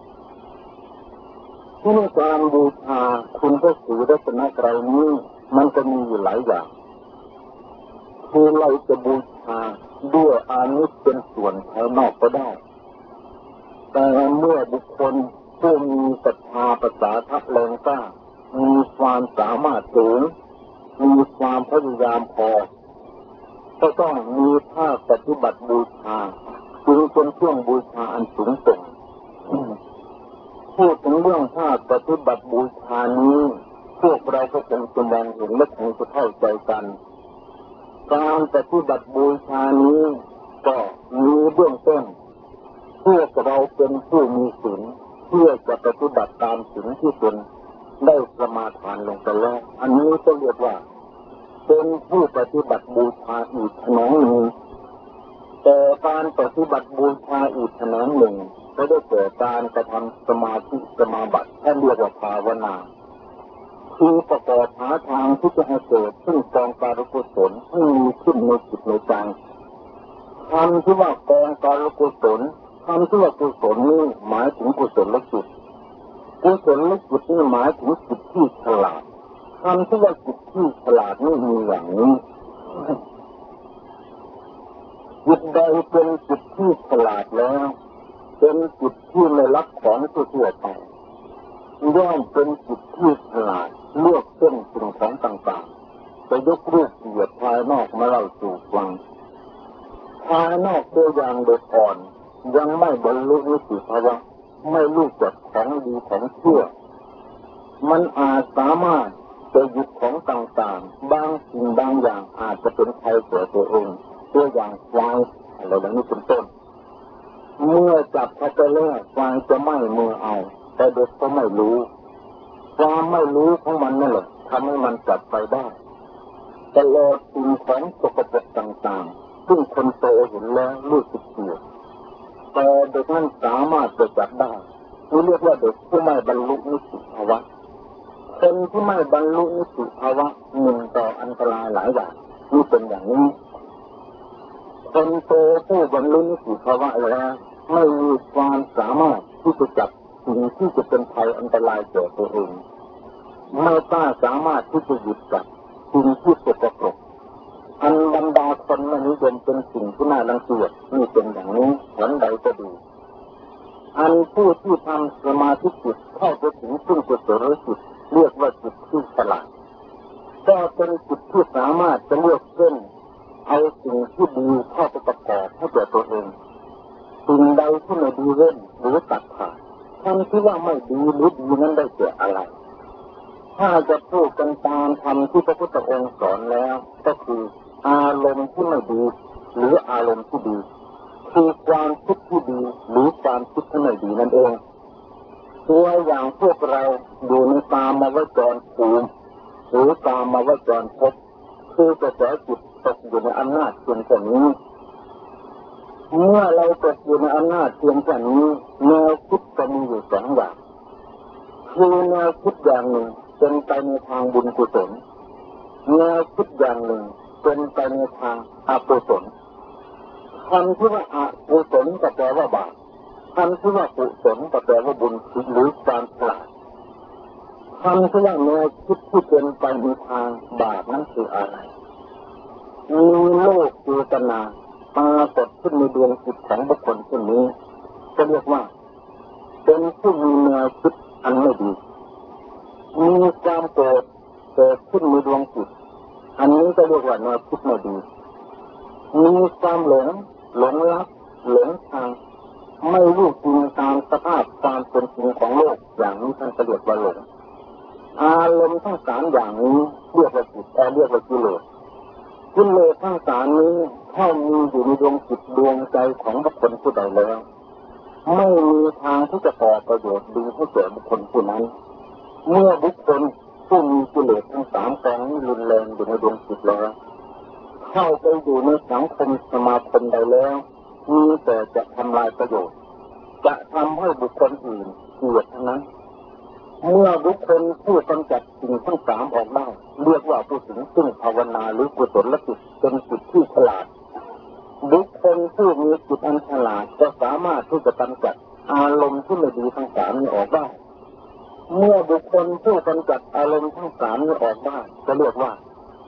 ที่การบูชาคุณพระศรีรัตนตรัยนี้มันจะมีอยู่หลายอย่างทคือเราจะบูชาด้วยอานิสเป็นส่วนภายนอกก็ได้แต่เมื่อบุคคลผู้มีศรัทธาประสาทะแรงกล้ามีความสามารถสูงมีความพยายามพอก็ต้องมีภาคปฏิบัติบูชาจึงเป็นเครื่องบูชาอันสูงส่งพูดถึงเรื่องภาคปฏิบัติบูชานี้พวกเราก็คงจะมองเห็นและคงจะเข้าใจกันการปฏิบัติบูชานี้ก็มีเบื้องต้นเพื่อเราเป็นผู้มีศีลเพื่อจะปฏิบัติตามศีลที่ตนได้สมาทานลงไปแล้วอันนี้ก็เรียกว่าเป็นผู้ปฏิบัติบูชาอีกแขนงหนึ่งแต่การปฏิบัติบูชาอีกแขนงหนึ่งก็ได้แก่การกระทำสมาธิสมาบัติที่เรียกว่าภาวนาคือประกอบหาทางที่จะให้เกิดซึ่งกองการกุศลที่มีขึ้นในจิตในใจคำที่ว่ากองการกุศลคำที่ว่ากุศลนี่หมายถึงกุศลและจิตกุศลและจิตนี่หมายถึงจิตที่ฉลาดคำที่ว่าจิตที่ฉลาดนี่มีอย่างนี้จิตใดเป็นจิตที่ฉลาดแล้วเป็นจิตที่ไม่รับของทั่วไปย่อมเป็นจิตที่ฉลาดเลือกเส้นสิ่งของต่างๆจะยกรูปเกียรติภายนอกมาเล่าสู่ฟังภายนอกตัวอย่างเด็กอ่อนยังไม่บรรลุนิพพานไม่รู้จักของดีของชั่วมันอาจสามารถจะหยิบของต่างๆบางสิ่งบางอย่างอาจจะเป็นภัยแก่ตัวเองตัวอย่างควายอะไรแบบนี้เป็นต้นเมื่อจับเข้าไปแล้วควายจะไม่มือเอาแต่เด็กก็ไม่รู้ความไม่รู้ของมันนั่นแหละทำให้มันจับไปได้ตลอดสิ่งของสกปรกต่างๆซึ่งคนโตเห็นแล้วรู้สึกเกลียดแต่เด็กนั้นสามารถจะจับได้นี่เรียกว่าเด็กผู้ไม่บรรลุนิพพานคนที่ไม่บรรลุนิพพานหนึ่งต่ออันตรายหลายอย่างนี่เป็นอย่างนี้คนโตผู้บรรลุนิพพานแล้วไม่มีความสามารถที่จะจับสิ่งที่จะเป็นภัยอันตรายแก่ตัวเองไม่กล้าสามารถที่จะหยุดจับสิ่งที่สกปรกอันบรรดาคนไม่นิยมเป็นสิ่งที่น่ารังเกียจนี่เป็นอย่างนี้หลังใดก็ดีอันผู้ที่ทำสมาธิจิตเข้าไปถึงซึ่งกุศลจิตเรียกว่าจิตที่ฉลาดก็เป็นจิตที่สามารถจะเลือกเส้นเอาสิ่งที่ดีเข้าไปประกอบให้แก่ตัวเองสิ่งใดที่ไม่ดีเว้นหรือตัดขาดคำที่ว่าไม่ดีหรือดีนั้นได้แก่อะไรถ้าจะพูดกันตามคำที่พระพุทธองค์สอนแล้วก็คืออารมณ์ที่ไม่ดีหรืออารมณ์ที่ดีคือความคิดที่ดีหรือความคิดที่ไม่ดีนั่นเองตัวอย่างพวกเราอยู่ในกามวจรภูมิหรือกามวจรภพคือกระแสจิตตกอยู่ในอำนาจเพียงแค่นี้เมื่อเราตกอยู่ในอำนาจเพียงแค่นี้แนวคิดก็มีอยู่สองอย่างคือแนวคิดอย่างหนึ่งเป็นไปในทางบุญกุศลแนวคิดอย่างหนึ่งเป็นไปในทางอกุศลคำที่ว่าอกุศลก็แปลว่าบาปคำที่ว่ากุศลก็แปลว่าบุญหรือความฉลาดคำที่ว่าแนวคิดที่เป็นไปในทางบาปนั้นคืออะไรมีโลกเจตนาปรากฏขึ้นในดวงจิตของบุคคลเช่นนี้ก็เรียกว่าเป็นผู้มีแนวคิดอันไม่ดีมีความโกรธเกิดขึ้นในดวงจิตอันนี้ก็เรียกว่าแนวคิดไม่ดีมีความหลงรักหลงทางไม่รู้จริงตามสภาพความเป็นจริงของโลกอย่างนี้ท่านเรียกว่าหลงอารมณ์ทั้งสามอย่างนี้เรียกว่าจิตเรียกว่ากิเลสทั้งสามนี้ถ้ามีอยู่ในดวงจิตดวงใจของบุคคลผู้ใดแล้วไม่มีทางที่จะก่อประโยชน์ดีให้แก่บุคคลผู้นั้นเมื่อบุคคลผู้มีกิเลสทั้งสามกองนี้รุนแรงอยู่ในดวงจิตแล้วเข้าไปอยู่ในสังคมสมาคมใดแล้วมีแต่จะทำลายประโยชน์จะทำให้บุคคลอื่นเกลียดทั้งนั้นเมื่อบุคคลผู้กำจัดสิ่งทั้งสามออกได้เรียกว่าผู้ถึงซึ่งภาวนาหรือกุศลจิตเป็นจิตที่ฉลาดบุคคลผู้มีจิตอันฉลาดจะสามารถที่จะกำจัดอารมณ์ที่ไม่ดีทั้งสามนี้ออกได้เมื่อบุคคลผู้กำจัดอารมณ์ทั้งสามนี้ออกได้จะเรียกว่า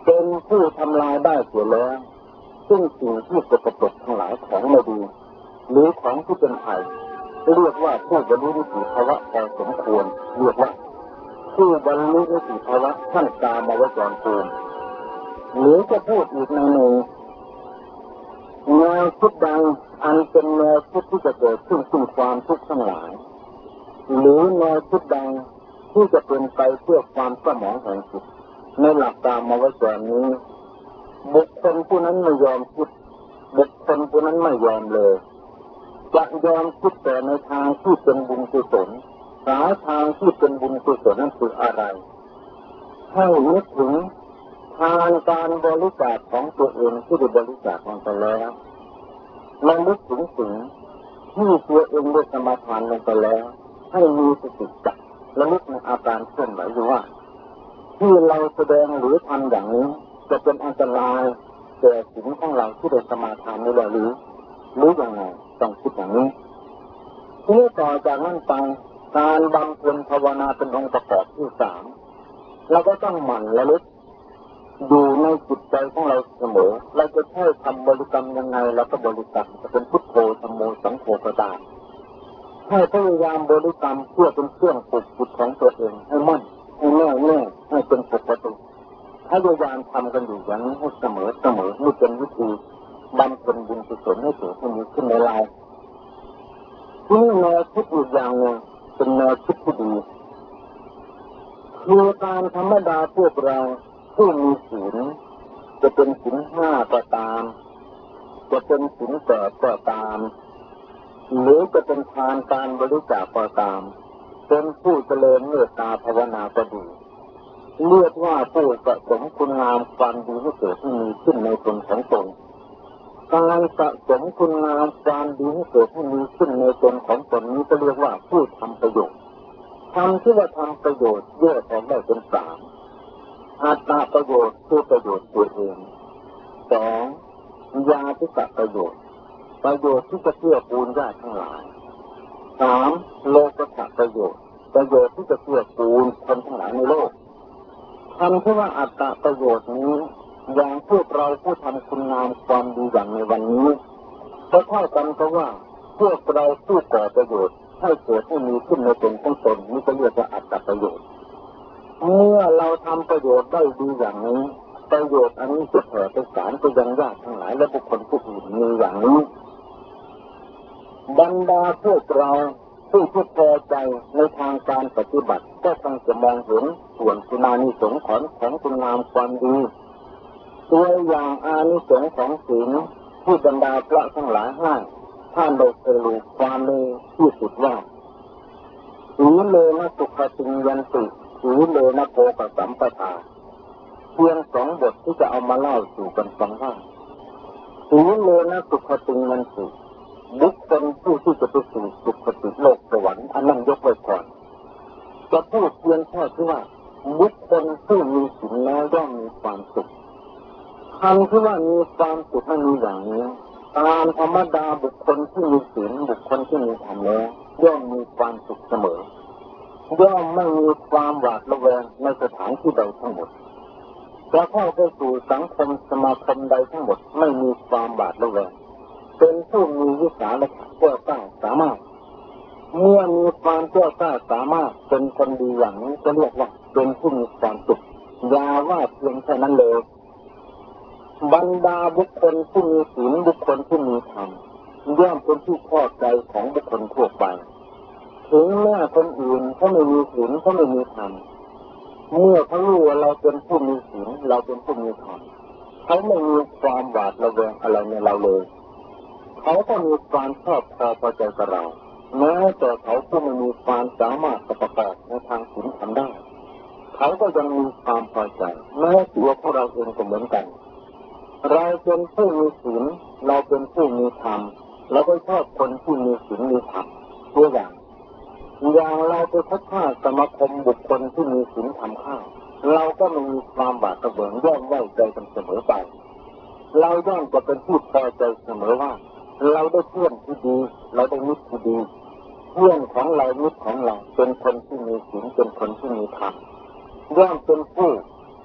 เป็นผู้ทำลายได้เสียแล้วซึ่งสิ่งที่สกปรกทั้งหลายของไม่ดีหรือของที่เป็นภัยเรียกว่าผู้บรรลุนิติภาวะพอสมควรเรียกว่าผู้บรรลุนิติภาวะขั้นกามวจรภูมิหรือจะพูดอีกในหนึ่งแนวคิดใดอันเป็นแนวคิดที่จะเกิดขึ้นซึ่งความทุกข์ทั้งหลายหรือแนวคิดใดที่จะเป็นไปเพื่อความสมองแห่งจิตในหลักกามวจรนี้บุคคลผู้นั้นไม่ยอมคิดบุคคลผู้นั้นไม่ยอมเลยจะยอมคิดแต่ในทางที่เป็นบุญกุศลหาทางที่เป็นบุญกุศลนั้นคืออะไรให้นึกถึงทานการบริจาคของตัวเองที่ได้บริจาคลงไปแล้วระลึกถึงสิ่งที่ตัวเองได้สมาทานลงไปแล้วให้มีสติจับระลึกในอาการเคลื่อนไหวอยู่ว่าที่เราแสดงหรือทำอย่างนี้จะเป็นอันตรายแก่สิ่งของเราที่ได้สมาทานนี้หรืออย่างไรต้องคิดอย่างนี้ทีนี้ต่อจากนั้นไปการบำเพ็ญภาวนาเป็นองค์ประกอบที่สามเราก็ต้องหมั่นระลึกอยู่ในจิตใจของเราเสมอเราจะใช้ทำบริกรรมยังไงเราก็บริกรรมจะเป็นพุทโธธัมโมสังโฆก็ตามให้พยายามบริกรรมเพื่อเป็นเครื่องปลุกจิตของตัวเองให้มั่นให้แน่วแน่ให้เป็นปกติพยายามทำกันอยู่อย่างนี้ให้เสมอนี่เป็นวิธีบำเพ็ญบุญกุศลให้เกิดขึ้นในเราที่นี่แนวคิดอีกอย่างหนึ่งเป็นแนวคิดที่ดีคือการธรรมดาพวกเราผู้มีศีลจะเป็นศีลห้าก็ตามจะเป็นศีลแปดก็ตามหรือจะเป็นทานการบริจาคก็ตามเป็นผู้เจริญเมตตาภาวนาก็ดีเรียกว่าผู้สะสมคุณงามความดีให้เกิดมีขึ้นในตนของตนการสะสมคุณงามความดีให้เกิดมีขึ้นในตนของตนนี้ก็เรียกว่าผู้ทำประโยชน์ทำที่ว่าทำประโยชน์แยกออกได้เป็นสามอัตตประโยชน์คือประโยชน์ตัวเองสองญาติประโยชน์ที่จะเพื่อปูนญาติทั้งหลายสามโลกุตประโยชน์ที่จะเพื่อปูนคนทั้งหลายในโลกทำที่ว่าอัตตประโยชน์นี้อย่างพวกเราผู้ทำคุณงามความดีอย่างในวันนี้ก็เท่ากันเพราะว่าพวกเราผู้ก่อประโยชน์ให้เกิดให้มีขึ้นในตนของตนนี้ก็เรียกว่าอัตตประโยชน์เมื่อเราทำประโยชน์ได้ดีอย่างนี้ประโยชน์อันนี้จะแผ่ไปสานไปยังญาติทั้งหลายและบุคคลผู้อื่นมีอย่างนี้บรรดาพวกเราผู้พอใจในทางการปฏิบัติก็ต้องจะมองเห็นส่วนคุณานิสงส์ของคุณงามความดีตัวอย่างอานิสงส์ของศีลที่บรรดาพระทั้งหลายให้ท่านได้สรุปความในที่สุดว่าศีเลนะสุขติยันติศีเลนะโภคสัมปทาเพียงสองบทที่จะเอามาเล่าสู่กันฟังว่าศีเลนะสุขติยันติบุคคลผู้ที่จะไปสู่สุคติโลกสวรรค์อันนั้นยกไว้ก่อนจะพูดเพียงแค่ที่ว่าบุคคลผู้มีศีลแล้วย่อมมีความสุขคำที่ว่ามีความสุขมันมีอย่างนี้ตามธรรมดาบุคคลที่มีศีลบุคคลที่มีธรรมแล้วย่อมมีความสุขเสมอย่อมไม่มีความหวาดระแวงในสถานที่ใดทั้งหมดและเข้าไปสู่สังคมสมาคมใดทั้งหมดไม่มีความหวาดระแวงเป็นผู้มีวิสาสะแก้วกล้าสามารถเมื่อมีความแก้วกล้าสามารถเป็นคนดีอย่างนี้จะเรียกว่าเป็นผู้มีความสุขอย่าว่าเพียงแค่นั้นเลยบรรดาบุคคลผู้มีศีลบุคคลผู้มีธรรมย่อมเป็นที่พอใจของบุคคลทั่วไปถึงแม้คนอื่นเขาไม่มีศีลเขาไม่มีธรรมเมื่อเขารู้ว่าเราเป็นผู้มีศีลเราเป็นผู้มีธรรมเขาไม่มีความหวาดระแวงอะไรในเราเลยเขาก็มีความชอบพอใจกับเราแม้แต่เขาก็ไม่มีความสามารถประกอบในทางศีลธรรมได้เขาก็ยังมีความพอใจแม้ตัวพวกเราเองก็เหมือนกันเราเป็นผู้มีศีลเราเป็นผู้มีธรรมเราก็ชอบคนที่มีศีลมีธรรมตัวอย่างเราไปพบข้าสมาคมบุคคลที่มีศีลธรรมข้าเราก็ไม่มีความบาดกระเบื้องย่อมไว้ใจกันเสมอไปเราย่อมจะเป็นผู้พอใจเสมอว่าเราได้เพื่อนที่ดีเราได้มิตรที่ดีเพื่อนของเรามิตรของเราเป็นคนที่มีศีลเป็นคนที่มีธรรมย่อมเป็นผู้พ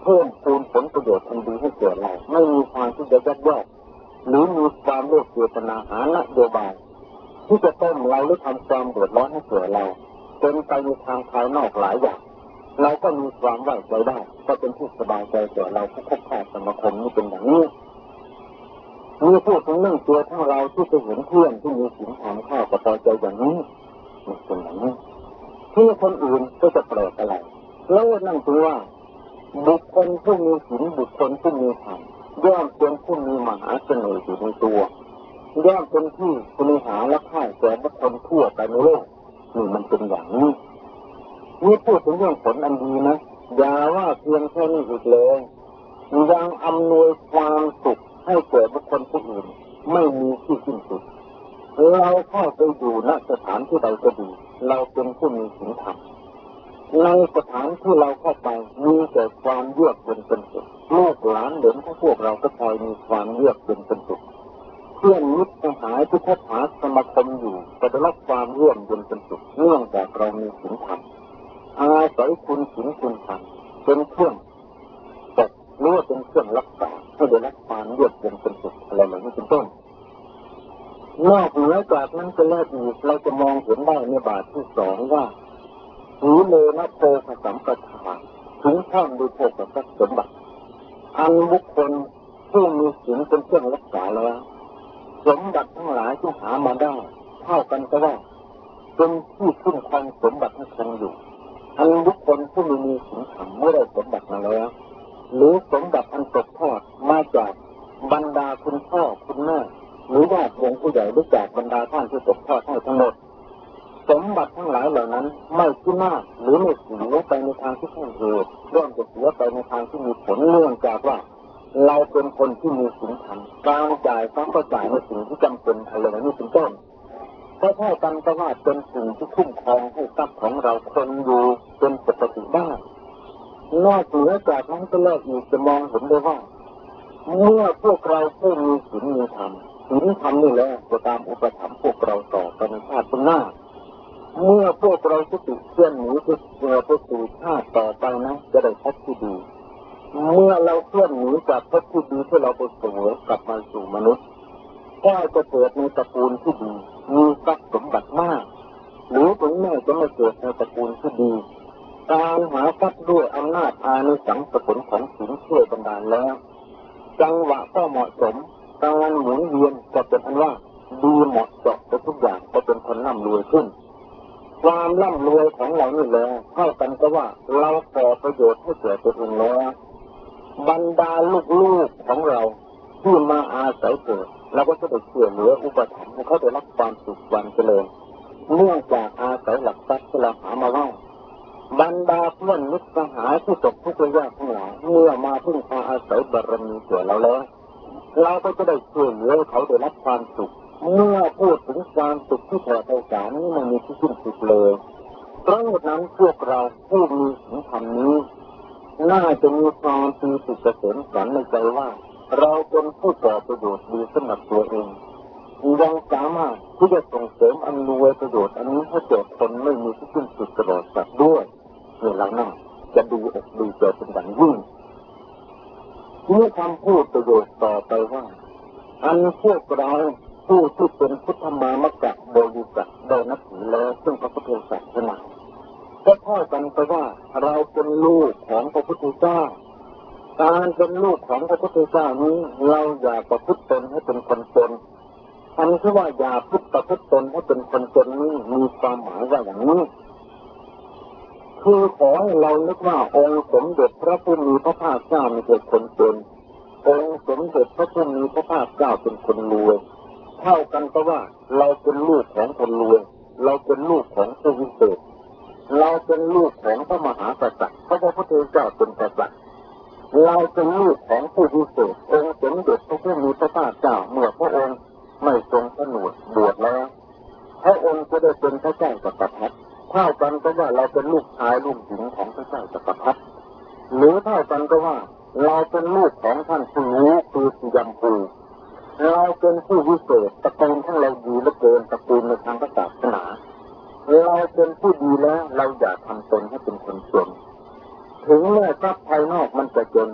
พิ่มพูนผลประโยชน์อันดีให้แก่เราไม่มีทางที่จะยักยอกหรือมีความโลภเจตนาหานโยบายที่จะต้มเราหรือทำความเดือดร้อนให้แก่เราเป็นไปในทางภายนอกหลายอย่างเราก็มีความไว้ใจได้ก็เป็นที่สบายใจแก่เราทุกข์ข้าสมาคมนี่เป็นอย่างนี้มีพูดถึงเรื่องตัวของเราที่จะเห็นเพื่อนที่มีศีลธรรมข้าก็พอใจอย่างนี้นี่เป็นอย่างนี้ที่คนอื่นก็จะแปลกอะไรแล้วนั่นคือว่าบุคคลผู้มีศีลบุคคลผู้มีธรรมย่อมเป็นผู้มีมหาเสน่ห์อยู่ในตัวย่อมเป็นที่คุณหาและค่ายแก่บุคคลทั่วไปในโลกนี่มันเป็นอย่างนี้นี่พูดถึงเรื่องผลอันดีนะอย่าว่าเพียงแค่นี้อีกเลยยังอำนวยความสุขให้แก่บุคคลผู้อื่นไม่มีที่สิ้นสุดเราเข้าไปอยู่ณสถานที่ใดก็ดีเราเป็นผู้มีศีลธรรมในสถานที่เราเข้าไปมีแต่ความเยือกเย็นเป็นสุขลูกหลานเหลนของพวกเราก็คอยมีความเยือกเย็นเป็นสุขเพื่อนมิตรสหายที่คบหาสมาคมอยู่ก็ได้รับความเยือกเย็นเป็นสุขเนื่องจากเรามีศีลธรรมอาศัยคุณศีลคุณธรรมเป็นเครื่องตกหรือว่าเป็นเครื่องรักษาให้ได้รับความเยือกเย็นเป็นสุขอะไรเหล่านี้เป็นต้นนอกเหนือจากนั้นก็แล้วอีกเราจะมองเห็นได้ในบาทที่สองว่าหูเลนะโพคสัมปทาถึงท่านดูโภคทรัพย์สมบัติอันบุคคลผู้มีศีลเป็นเครื่องรักษาแล้วสมบัติทั้งหลายที่หามาได้เท่ากันก็ได้เป็นที่คุ้มครองสมบัติให้คงอยู่อันบุคคลผู้มีศีลธรรมเมื่อได้สมบัติมาแล้วหรือสมบัติอันตกทอดมาจากบรรดาคุณพ่อคุณแม่หรือญาติวงผู้ใหญ่หรือจากบรรดาท่านที่ตกทอดให้ทั้งหมดสมบัติทั้งหลายเหล่านั้นไม่ที่มากหรือไม่เสียไปในทางที่เป็นเหตุย่อมจะเสียไปในทางที่มีผลเนื่องจากว่าเราเป็นคนที่มีศีลธรรมการจ่ายต้องก็จ่ายในสิ่งที่จำเป็นอะไรนี้เป็นต้นก็เท่ากันก็ว่าเป็นสิ่งที่คุ้มครองให้ทรัพย์ของเราคงอยู่เป็นปกติได้นอกเหนือจากนั้นก็เลิกอีกจะมองเห็นได้ว่าเมื่อพวกเราผู้มีศีลมีธรรมศีลธรรมนี่แหละจะตามอุปถัมภ์พวกเราต่อไปในชาติหน้าเมื่อพวกเราจะติดเคลื่อนหนีไปสู่ชาติต่อไปนะจะได้พบที่ดีเมื่อเราเคลื่อนหนีจากพบที่ดีที่เราไปเสวยกลับมาสู่มนุษย์ก็จะเกิดในตระกูลที่ดีมีทรัพย์สมบัติมากหรือถึงแม้จะไม่เกิดในตระกูลที่ดีการหาทรัพย์ด้วยอำนาจอานิสงส์ผลของศีลช่วยบันดาลแล้วจังหวะก็เหมาะสมการหมุนเวียนก็เป็นอันว่าดีเหมาะเจาะไปทุกอย่างก็เป็นคนร่ำรวยขึ้นความร่ำรวยของเรานี่แหละเท่ากันก็ว่าเราก่อประโยชน์ให้แก่ตัวเองแล้วบรรดาลูกๆของเราที่มาอาศัยเกิดเราก็จะได้ช่วยเหลืออุปถัมภ์ให้เขาได้รับความสุขความเจริญเนื่องจากอาศัยหลักทรัพย์ที่เราหามาได้บรรดาเพื่อนมิตรสหายที่ตกทุกข์ระยะทั้งหลายเมื่อมาพึ่งพาอาศัยบารมีเกิดเราแล้วเราก็จะได้ช่วยเหลือเขาได้รับความสุขเมื่อพูดถึงความสุขที่แผ่ไพศาลนี้ไม่มีที่สิ้นสุดเลยเพราะฉะนั้นพวกเราผู้มีศีลธรรมนี้น่าจะมีความปีติเกษมสันในใจว่าเราเป็นผู้ก่อประโยชน์ดีสำหรับตัวเองยังสามารถที่จะส่งเสริมอำนวยประโยชน์อันนี้ให้แก่คนไม่มีที่สิ้นสุดตลอดกาลด้วยเวลานั้นจะดูอกดูใจเป็นอย่างยิ่งที่คำพูดประโยชน์ต่อไปว่าอันพวกเราผู้ที่เป็นพุทธมามกะบริษัทได้นับถือแล้วซึ่งพระพุทธศาสนาก็เท่ากันไปว่าเราเป็นลูกของพระพุทธเจ้าการเป็นลูกของพระพุทธเจ้านี้เราอย่าประพฤติตนให้เป็นคนจนคำที่ว่าอย่าประพฤติตนให้เป็นคนจนนี้มีความหมายว่าอย่างนี้คือขอให้เรานึกว่าองค์สมเด็จพระผู้มีพระภาคเจ้าไม่ใช่คนจนองค์สมเด็จพระผู้มีพระภาคเจ้าเป็นคนรวยเท่ากันก็ว่าเราเป็นลูกของคนรวยเราเป็นลูกของผู้วิเศษเราเป็นลูกของพระมหากษัตริย์พระพุทธเจ้าเป็นกษัตริย์เราเป็นลูกของผู้วิเศษองค์สมเด็จพระผู้มีพระภาคเจ้าเมื่อพระองค์ไม่ทรงผนวดบวชแล้วพระองค์จะได้เป็นพระเจ้าจักรพรรดิเท่ากันก็ว่าเราเป็นลูกชายลูกหญิงของพระเจ้าจักรพรรดิหรือเท่ากันก็ว่าเราเป็นลูกของท่านผู้รู้คือสีดำพูเราเป็นผู้วิเศษตระกูลทั้งเราดีเหลือเกินตระกูลในทางศาสนาเราเป็นผู้ดีแล้วเราอย่าทำตนให้เป็นคนจนถึงแม้ทรัพย์ภายนอกมันจะจน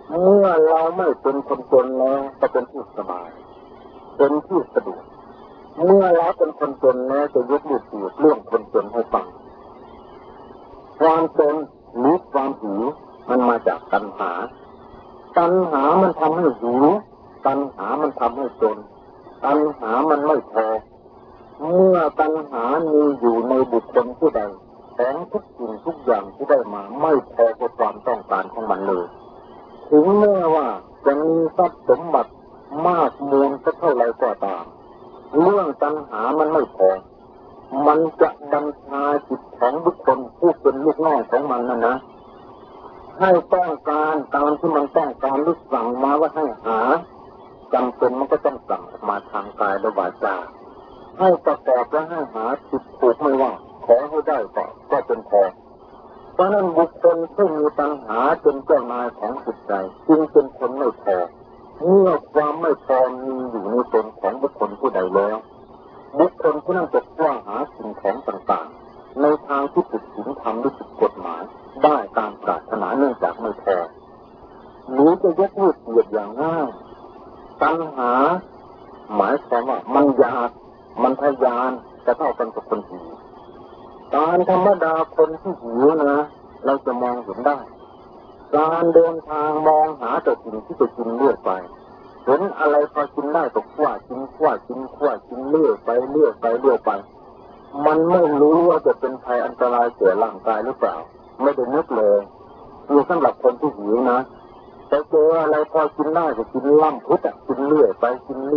เมื่อเราไม่เป็นคนจนแล้วจะเป็นที่สบายเป็นที่สะดวกเมื่อเราเป็นคนจนแล้วจะยกมือถือเรื่องคนจนให้ฟังความจนหรือความหิวมันมาจากตัณหามันทำให้หิวตัณหามันทำให้จนตัณหามันไม่พอเมื่อตัณหามีอยู่ในบุคคลผู้ใดของทุกสิ่งทุกอย่างที่ได้มาไม่พอกับความต้องการของมันเลยถึงแม้ว่าจะมีทรัพย์สมบัติมากมูลสักเท่าไรก็ตามเรื่องตัณหามันไม่พอมันจะบัญชาจิตของบุคคลผู้เป็นลูกน้องของมันนะให้ต้องการตามที่มันต้องการหรือสั่งมาว่าให้หาจำเป็นมันก็ต้องสั่งมาทางกายและวาจาให้ประกอบและให้หาจิตถูกไม่ว่าขอให้ได้ก็เป็นพอเพราะนั้นบุคคลที่มีตัณหาเป็นเจ้านายของจิตใจจึงเป็นคนไม่พอเมื่อความไม่พอมีอยู่ในตนของบุคคลผู้ใดแล้วบุคคลผู้นั้นจะคว้าหาสิ่งของต่างๆในทางที่ผิดศีลธรรมหรือผิดกฎหมายได้ตามปรารถนาเนื่องจากไม่พอหรือจะยกรูปเปรียบอย่างง่ายตัณหาหมายความว่ามันอยากมันทะยานจะเท่ากันกับคนหิวการธรรมดาคนที่หิวนะเราจะมองเห็นได้การเดินทางมองหาแต่สิ่งที่จะกินเรื่อยไปเห็นอะไรพอกินได้ก็คว้ากินเรื่อยไปมันไม่รู้ว่าจะเป็นภัยอันตรายแก่ร่างกายหรือเปล่าไม่ได้นึกเลยนี่สำหรับคนที่หิวนะแต่เจออะไรพอกินได้ก็กินล่ำพุทธกินเรื่อยไป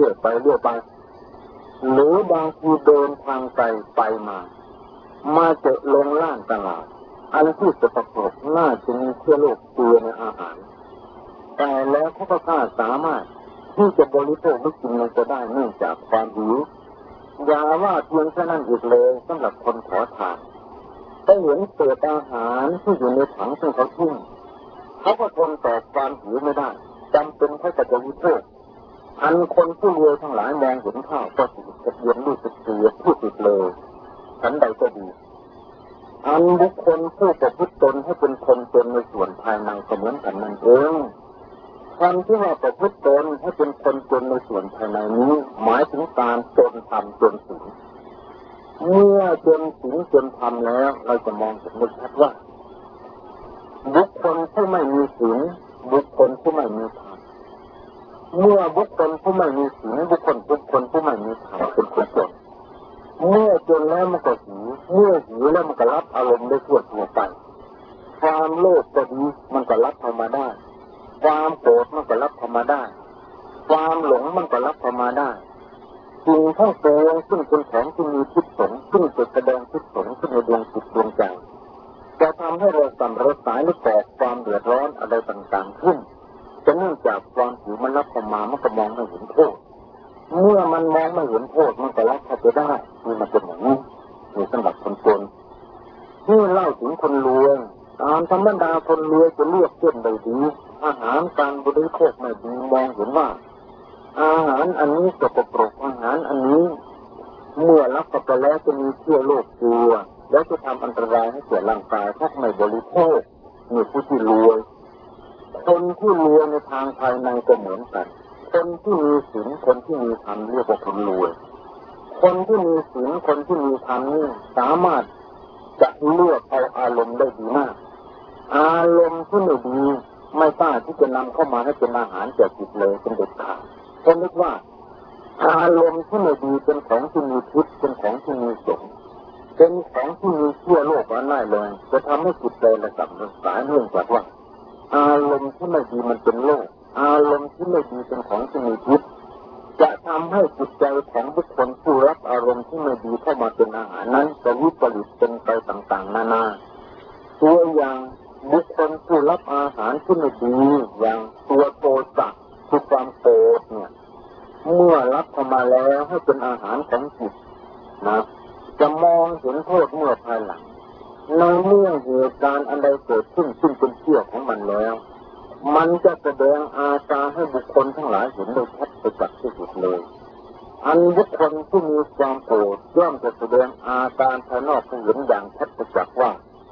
หรือบางทีเดินทางไกลไปมาเจอลงล่างตลาดอันที่จะประกอบน่าจะมีเชื้อโรคเกลือในอาหารแต่แล้วเขาก็สามารถที่จะบริโภคไม่กินมันจะได้เนื่องจากความหิวอย่าว่าเพียงแค่นั้นอีกเลยสำหรับคนขอทานถ้าเห็นเศษอาหารที่อยู่ในถังซึ่งเขาทิ้งเขาก็ทนต่อความหิวไม่ได้จำเป็นเขาจะบริโภคอันคนผู้รวยทั้งหลายมองเห็นข้าวก็ติดกระเทียมรู้สึกเสียผู้ติดเลยฉันใดก็ดีอันบุคคลผู้ประพฤติตนให้เป็นคนเป็นในส่วนภายในก็เหมือนกันนั่นเองความที่ว่าประพฤติตนให้เป็นคนเป็นในส่วนภายในนี้หมายถึงการจนธรรมจนศีลเมื่อจนศีลจนธรรมแล้วเราจะมองเห็นได้ชัดว่าบุคคลผู้ไม่มีศีลบุคคลผู้ไม่มีธรรมเมื่อบุคคลผู้ไม่มีศีลบุคคลผู้ไม่มีธรรมเป็นคนจนเมื่อจนแล้วมันก็หิวเมื่อหิวแล้วมันก็รับอารมณ์ได้ทั่วไปความโลภก็ดีมันก็รับเข้ามาได้ความโกรธมันก็รับเข้ามาได้ความหลงมันก็รับเข้ามาได้สิ่งทั้งปวงซึ่งเป็นของที่มีพิษสงซึ่งจะแสดงพิษสงขึ้นในดวงจิตดวงใจจะทำให้เราสัมระสายหรือก่อความเดือดร้อนอะไรต่างๆขึ้นจะเนื่องจากความหิวมันรับเข้ามามันก็มองไม่เห็นโทษเมื่อมันมองไม่เห็นโทษมันก็รับเข้าไปได้นี่มันเป็นอย่างนี้นี่สำหรับคนจนที่เล่าถึงคนรวยตามธรรมดาคนรวยจะเลือกเส้นใดดีอาหารการบริโภคไม่ดีมองเห็นว่าอาหารอันนี้สกปรกอาหารอันนี้เมื่อรับเข้าไปแล้วจะมีเชื้อโรคกลัวแล้วจะทำอันตรายให้แก่ร่างกายถ้าไม่บริโภคมีผู้ที่รวยคนที่รวยในทางภายในก็เหมือนกันคนที่มีศีลคนที่มีธรรมเรียกว่าคนรวยคนที่มีศีลคนที่มีธรรมนี่สามารถจะเลือกเอาอารมณ์ได้ดีมากอารมณ์ที่ไม่ดีไม่กล้าที่จะนำเข้ามาให้เป็นอาหารแก่จิตเลยเป็นเด็ดขาดเพราะนึกว่าอารมณ์ที่ไม่ดีเป็นของที่มีพิษเป็นของที่มีสงเป็นของที่มีเชื้อโรคอันร้ายแรงจะทำให้จิตใจระดับสายเนื่องจากว่าอารมณ์ที่ไม่ดีมันเป็นโรคอารมณ์ที่ไม่ดีเป็นของที่มีพิษจะทำให้จิตใจของบุคคลผู้รับอารมณ์ที่ไม่ดีเข้ามาเป็นอาหารนั้นจะวิปริตเป็นไปต่างๆนานาตัวอย่างบุคคลผู้รับอาหารที่ไม่ดีอย่างตัวโทสะคือความโกรธเนี่ยเมื่อรับเข้ามาแล้วให้เป็นอาหารของจิตนะจะมองเห็นโทษเมื่อภายหลังในเมื่อเหตุการณ์อันใดเกิดขึ้นซึ่งเป็นเชื่อของมันแล้วมันจะแสดงอาการให้บุคคลทั้งหลายเห็นโดยชัดประจักษ์ที่สุดเลยอันบุคคลที่มีความโกรธย่อมจะแสดงอาการภายนอกให้เห็นอย่างชัดประจักษ์ว่า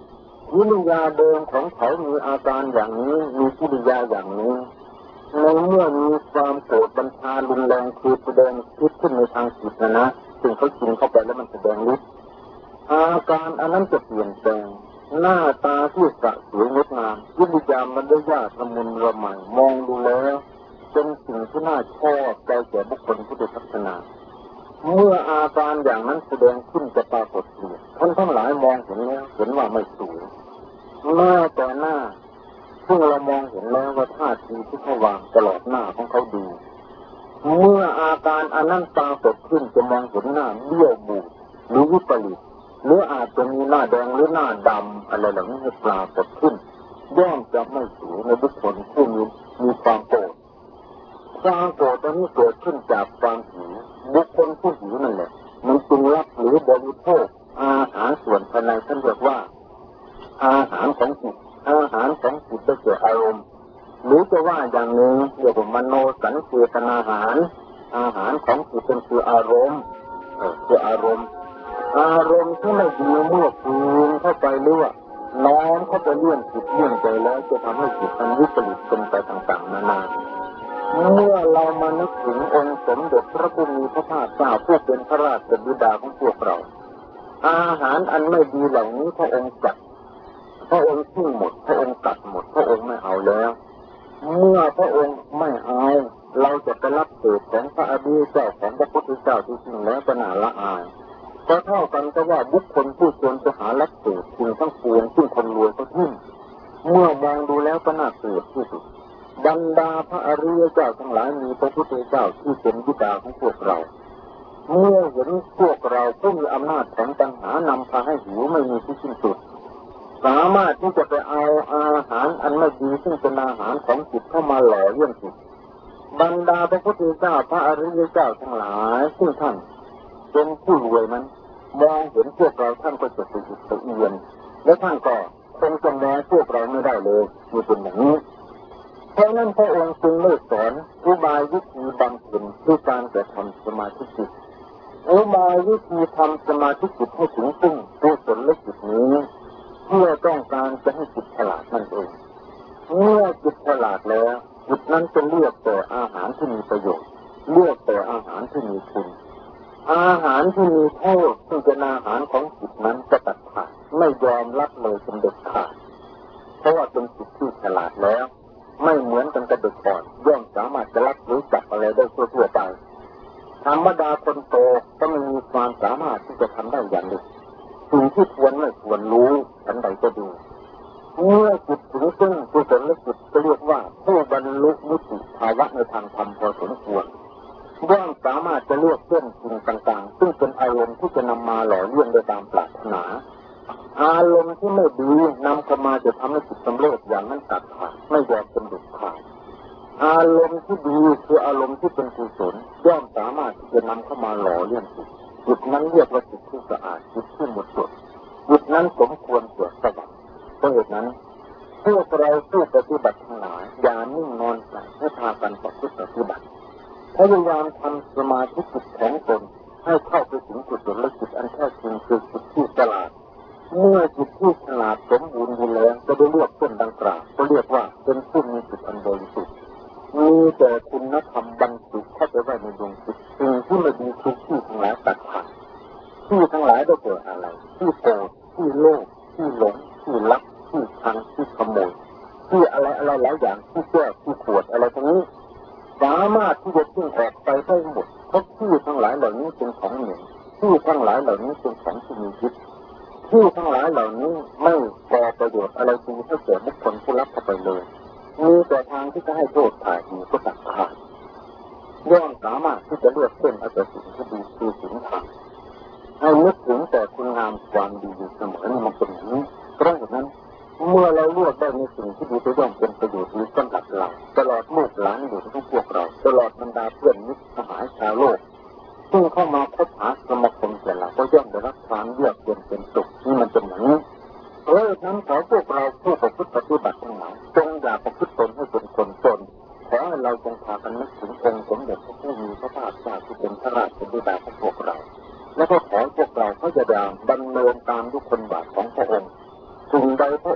กิริยาเดิมของเขามีอาการอย่างนี้มีกิริยาอย่างนี้ในเมื่อมีความโกรธบัญชารุนแรงคือแสดงคิดขึ้นในทางจิตนะซึ่งเขากินเข้าไปแล้วมันแสดงฤทธิ์อาการอันนั้นจะเปลี่ยนแปลงหน้าตาที่สะสวยงดงามกิริยามันได้ยากละมุนละไมมองดูแล้วเป็นสิ่งที่น่าชอบใจแก่บุคคลผู้ได้พัฒนาเมื่ออาการอย่างนั้นแสดงขึ้นจะปรากฏเปลี่ยนท่านทั้งหลายมองเห็นแล้วเห็นว่าไม่สวยหน้าแต่หน้าซึ่งเรามองเห็นแล้วว่าท่าทีที่เขาวางตลอดหน้าของเขาดีเมื่ออาการอันนั้นปรากฏขึ้นจะมองเห็นหน้าเบี้ยวบูดหรือวิปริตหรืออาจจะมีหน้าแดงหรือหน้าดำอะไรเหล่านี้ปรากฏขึ้นย่อมจะไม่สวยในบุคคลผู้มีความโกรธความโกรธนี้เกิดขึ้นจากความหิวบุคคลผู้หิวนั่นแหละมันจึงรับหรือบริโภคอาหารส่วนภายในท่านเรียกว่าอาหารของจิตอาหารของจิตได้แก่อารมณ์หรือจะว่าอย่างหนึ่งเรียกว่ามโนสัญเจตนาอาหารของจิตเป็นคืออารมณ์คืออารมณ์ที่ไม่ดีเมื่อคืนเข้าไปเรื่อยน้อมเข้าไปเลื่อนจิตเลื่อนใจแล้วจะทำให้จิตมันวิปริตเป็นไปต่างๆนานาเมื่อเรามานึกถึงองค์สมเด็จพระผู้มีพระภาคเจ้าผู้เป็นพระราชบิดาของพวกเราอาหารอันไม่ดีเหล่านี้พระองค์จัดพระองค์ทิ้งหมดพระองค์ตัดหมดพระองค์ไม่เอาแล้วเมื่อพระองค์ไม่เอาเราจะไปรับเศษของพระอดีตเจ้าของพระพุทธเจ้าที่จริงแล้วก็น่าละอายก็เท่ากันก็ว่าบุคคลผู้ควรจะหารับเศษคุณทั้งปวงซึ่งคนรวยก็ทิ้งเมื่อมองดูแล้วก็น่าเกลียดที่สุดบรรดาพระอริยเจ้าทั้งหลายมีพระพุทธเจ้าที่เป็นบิดาของพวกเราเมื่อเห็นพวกเราผู้มีอำนาจของตัณหานำพาให้หิวไม่มีที่สิ้นสุดสามารถที่จะไปเอาอาหารอันไม่ดีซึ่งเป็นอาหารของจิตเข้ามาหล่อเลี้ยงจิตบรรดาพระพุทธเจ้าพระอริยเจ้าทั้งหลายซึ่งท่านเป็นผู้รวยนั้นมองเห็นพวกเราท่านก็จะสะอิดสะเอียนและท่านก็คงจะมองพวกเราไม่ได้เลยมีเป็นอย่างนี้เพราะนั้นพระองค์จึงได้สอนอุบายวิธีบำเพ็ญคือการกระทำสมาธิจิตอุบายวิธีทำสมาธิจิตให้ถึงซึ่งกุศลจิตนี้เพื่อต้องการจะให้จิตฉลาดนั่นเองเมื่อจิตฉลาดแล้วจิตนั้นจะเลือกแต่อาหารที่มีประโยชน์เลือกแต่อาหารที่มีคุณอาหารที่มีโทษซึ่งเป็นอาหารของจิตนั้นจะตัดขาดไม่ยอมรับเลยเป็นเด็ดขาดเพราะว่าเป็นจิตที่ฉลาดแล้วไม่เหมือนกันกับเด็กอ่อนย่อมสามารถจะรับรู้จักอะไรได้ทั่วไปธรรมดาคนโตก็ไม่มีความสามารถที่จะทำได้อย่างนี้สิ่งที่ควรไม่ควรรู้ฉันใดก็ดีเมื่อจิตถึงซึ่งกุศลจิตจะเรียกว่าผู้บรรลุนิพพานภาวะในทางธรรมพอสมควรย่อมสามารถจะเลือกเส้นสิ่งต่างๆซึ่งเป็นอารมณ์ที่จะนำมาหล่อเลี้ยงโดยตามปรารถนาอารมณ์ที่ไม่ดีนำเข้ามาจะทำให้จิตสำเร็จอย่างนั้นตัดขาดไม่ยอมเป็นเด็ดขาดอารมณ์ที่ดีคืออารมณ์ที่เป็นกุศลย่อมสามารถที่จะนำเข้ามาหล่อเลี้ยงจิตนั้นเรียกว่าจิตที่สะอาดจิตที่หมดจดจิตนั้นสมควรเกิดสวรรค์เพราะเหตุนั้นพวกเราผู้ปฏิบัติทั้งหลายอย่านิ่งนอนใจให้พากันประพฤติปฏิบัติพยายามทำสมาธิจิตของตนให้เข้าไปถึงกุศลจิตอันแท้จริงคือจิตที่ฉลาดเมื่อจิตที่ฉลาดสมบูรณ์อยู่แล้วจะได้เลือกต้นดังกล่าวก็เรียกว่าเป็นผู้มีจิตอันบริสุทธิ์มีแต่คุณธรรมบรรจุเข้าไปไว้ในดวงจิตสิ่งที่ไม่ดีทุกที่ทั้งหลายตัดขาดที่ทั้งหลายได้เกิดอะไรที่โกรธที่โลภที่หลงที่ลักที่ชังที่ขโมยที่อะไรหลายอย่างที่แก้ที่ขวดอะไรทั้งนี้สามารถที่จะทิ้งออกไปได้หมดเพราะที่ทั้งหลายเหล่านี้เป็นของเหนียวที่ทั้งหลายเหล่านี้เป็นของที่มีพิษที่ทั้งหลายเหล่านี้ไม่ก่อประโยชน์อะไรจริงให้แก่บุคคลผู้รับเข้าไปเลยมีแต่ทางที่จะให้โทษถ่ายมีก็ตัดขาดย่อมสามารถที่จะเลือกเส้นเอาแต่สิ่งที่ดีคือสิ่งธรรมให้นึกถึงแต่คุณงามความดีอยู่เสมอมันเป็นอย่างนี้เพราะฉะนั้นเมื่อเราเลือกได้ในสิ่งที่ดีจะย่อมเป็นประโยชน์นี้สำหรับเราตลอดลูกหลานอยู่ทุกพวกเราตลอดบรรดาเพื่อนมิตรสหายชาวโลกซึ่งเข้ามาคบหาสมาคมแต่ละก็ย่อมได้รับความเยือกเย็นเป็นสุขนี่มันเป็นอย่างนี้เพราะฉะนั้นขอพวกเราผู้ประพฤติปฏิบัติทั้งหลายจงอย่าประพฤติตนให้เป็นคนจนขอให้เราจงพากันนึกถึงองค์สมเด็จพระผู้มีพระภาคเจ้าที่เป็นพระราชบิดาของพวกเราและก็ขอพวกเราเขาจะดำเนินตามทุกคนบาทของพระองค์สิ่งใดพระ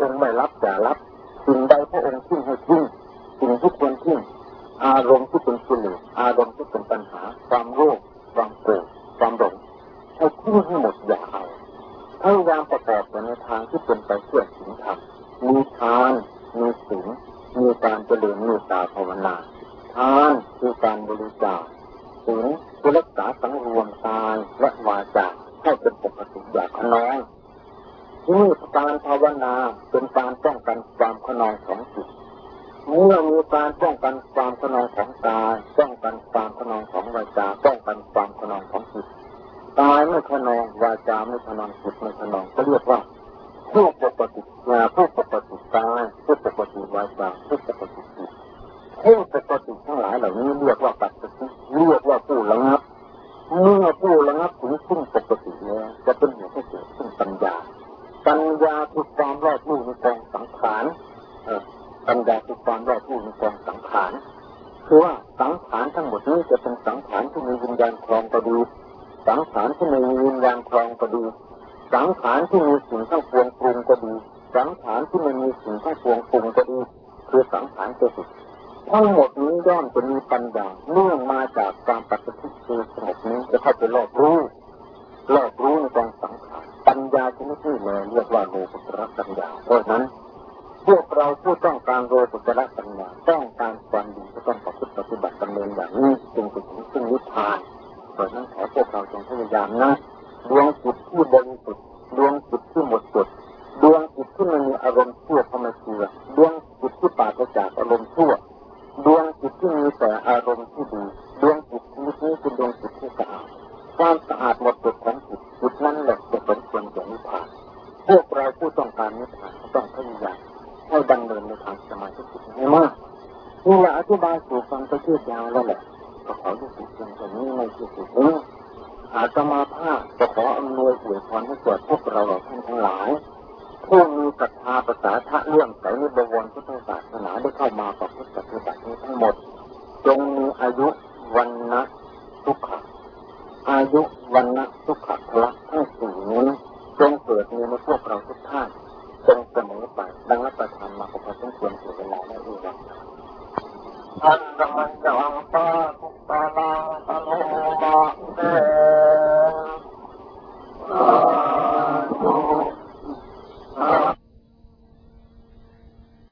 ควรทิ้งอารมณ์ที่เป็นกิเลสอารมณ์ที่เป็นปัญหาความโลภความโกรธความหลงให้ทิ้งให้หมดอย่าเอาพยายามประกอบไปในทางที่เป็นไปเพื่อศีลธรรมมีทานมีศีลมีการเจริญเมตตาภาวนาทานคือการบริจาคศีลคือรักษาสังรวมกายและวาจาให้เป็นปกติอย่าขนองนี่การภาวนาเป็นการป้องกันความขนองของจิตเมื่อมีการป้องกันความขนองของกายป้องกันความขนองของวาจาป้องกันความขนองของจิตกายไม่ขนองวาจาไม่ขนองจิตไม่ขนองก็เรียกว่าผู้ปกติผู้ปกติกายผู้ปกติวาจาผู้ปกติจิตผู้ปกติทั้งหลายเหล่านี้เรียกว่าปัจจุบันเรียกว่าผู้ระงับเมื่อผู้ระงับถึงซึ่งปกติแล้วจะเป็นเหตุให้เกิดซึ่งปัญญาคือความรอบรู้ในกองสังขารปัญญาคือความรอบรู้ในกองสังขารคือว่าสังขารทั้งหมดนี้จะเป็นสังขารที่มีวิญญาณครองก็ดีสังขารที่มีวิญญาณครองก็ดีสังขารที่มีสิ่งทั้งปวงปรุงก็ดีสังขารที่ไม่มีสิ่งทั้งปวงปรุงก็ดีคือสังขารเกิดทั้งหมดนี้ย่อมจะมีปัญญาเนื่องมาจากความปฏิบัติคือสงบนี้จะเข้าไปรอบรู้ในกองสังขารปัญญาชนิดนี้เลยเรียกว่าโลกุตระปัญญาเพราะนั้นพวกเราผู้ต้องการโลกุตระปัญญาต้องการความดีก็ต้องปฏิบัติดำเนินอย่างนี้จึงจะถึงซึ่งนิพพานเพราะนั้นขอพวกเราจงพยายามนะดวงจิตที่บริสุทธิ์ดวงจิตที่หมดจดดวงจิตที่ไม่มีอารมณ์ชั่วเข้ามาเจือดวงจิตที่ปราศจากอารมณ์ชั่วดวงจิตที่มีแต่อารมณ์ที่ดีดวงจิตนี้คือดวงจิตที่สะอาดความสะอาดหมดจดของจิตนั้นแหละจะเป็นส่วนของนิพพานพวกเราผู้ต้องการนิพพานต้องพยายามให้ดำเนินในทางสมาธิจิตให้มากนี่แหละอธิบายสู่ฟังไปเชื่อยาวแล้วแหละก็ขอยุติเพียงเท่านี้ในที่สุดนี้อาตมาภาพจะขออำนวยอวยพรให้แก่พวกเราท่านทั้งหลายผู้มีศรัทธาประสาทะเลื่อมใสในบวรพุทธศาสนาได้เข้ามาประพฤติปฏิบัตินี้ทั้งหมดจงมีอายุวันนะทุกขะอายุวันนะทุกขะพละทั้งสี่นี้จงเกิดมีในพวกเราทุกท่านจงเสมอไปดังรับประทานมาขอพระสงฆ์ควรเสียเวลาและเวลาอันตรมันจะ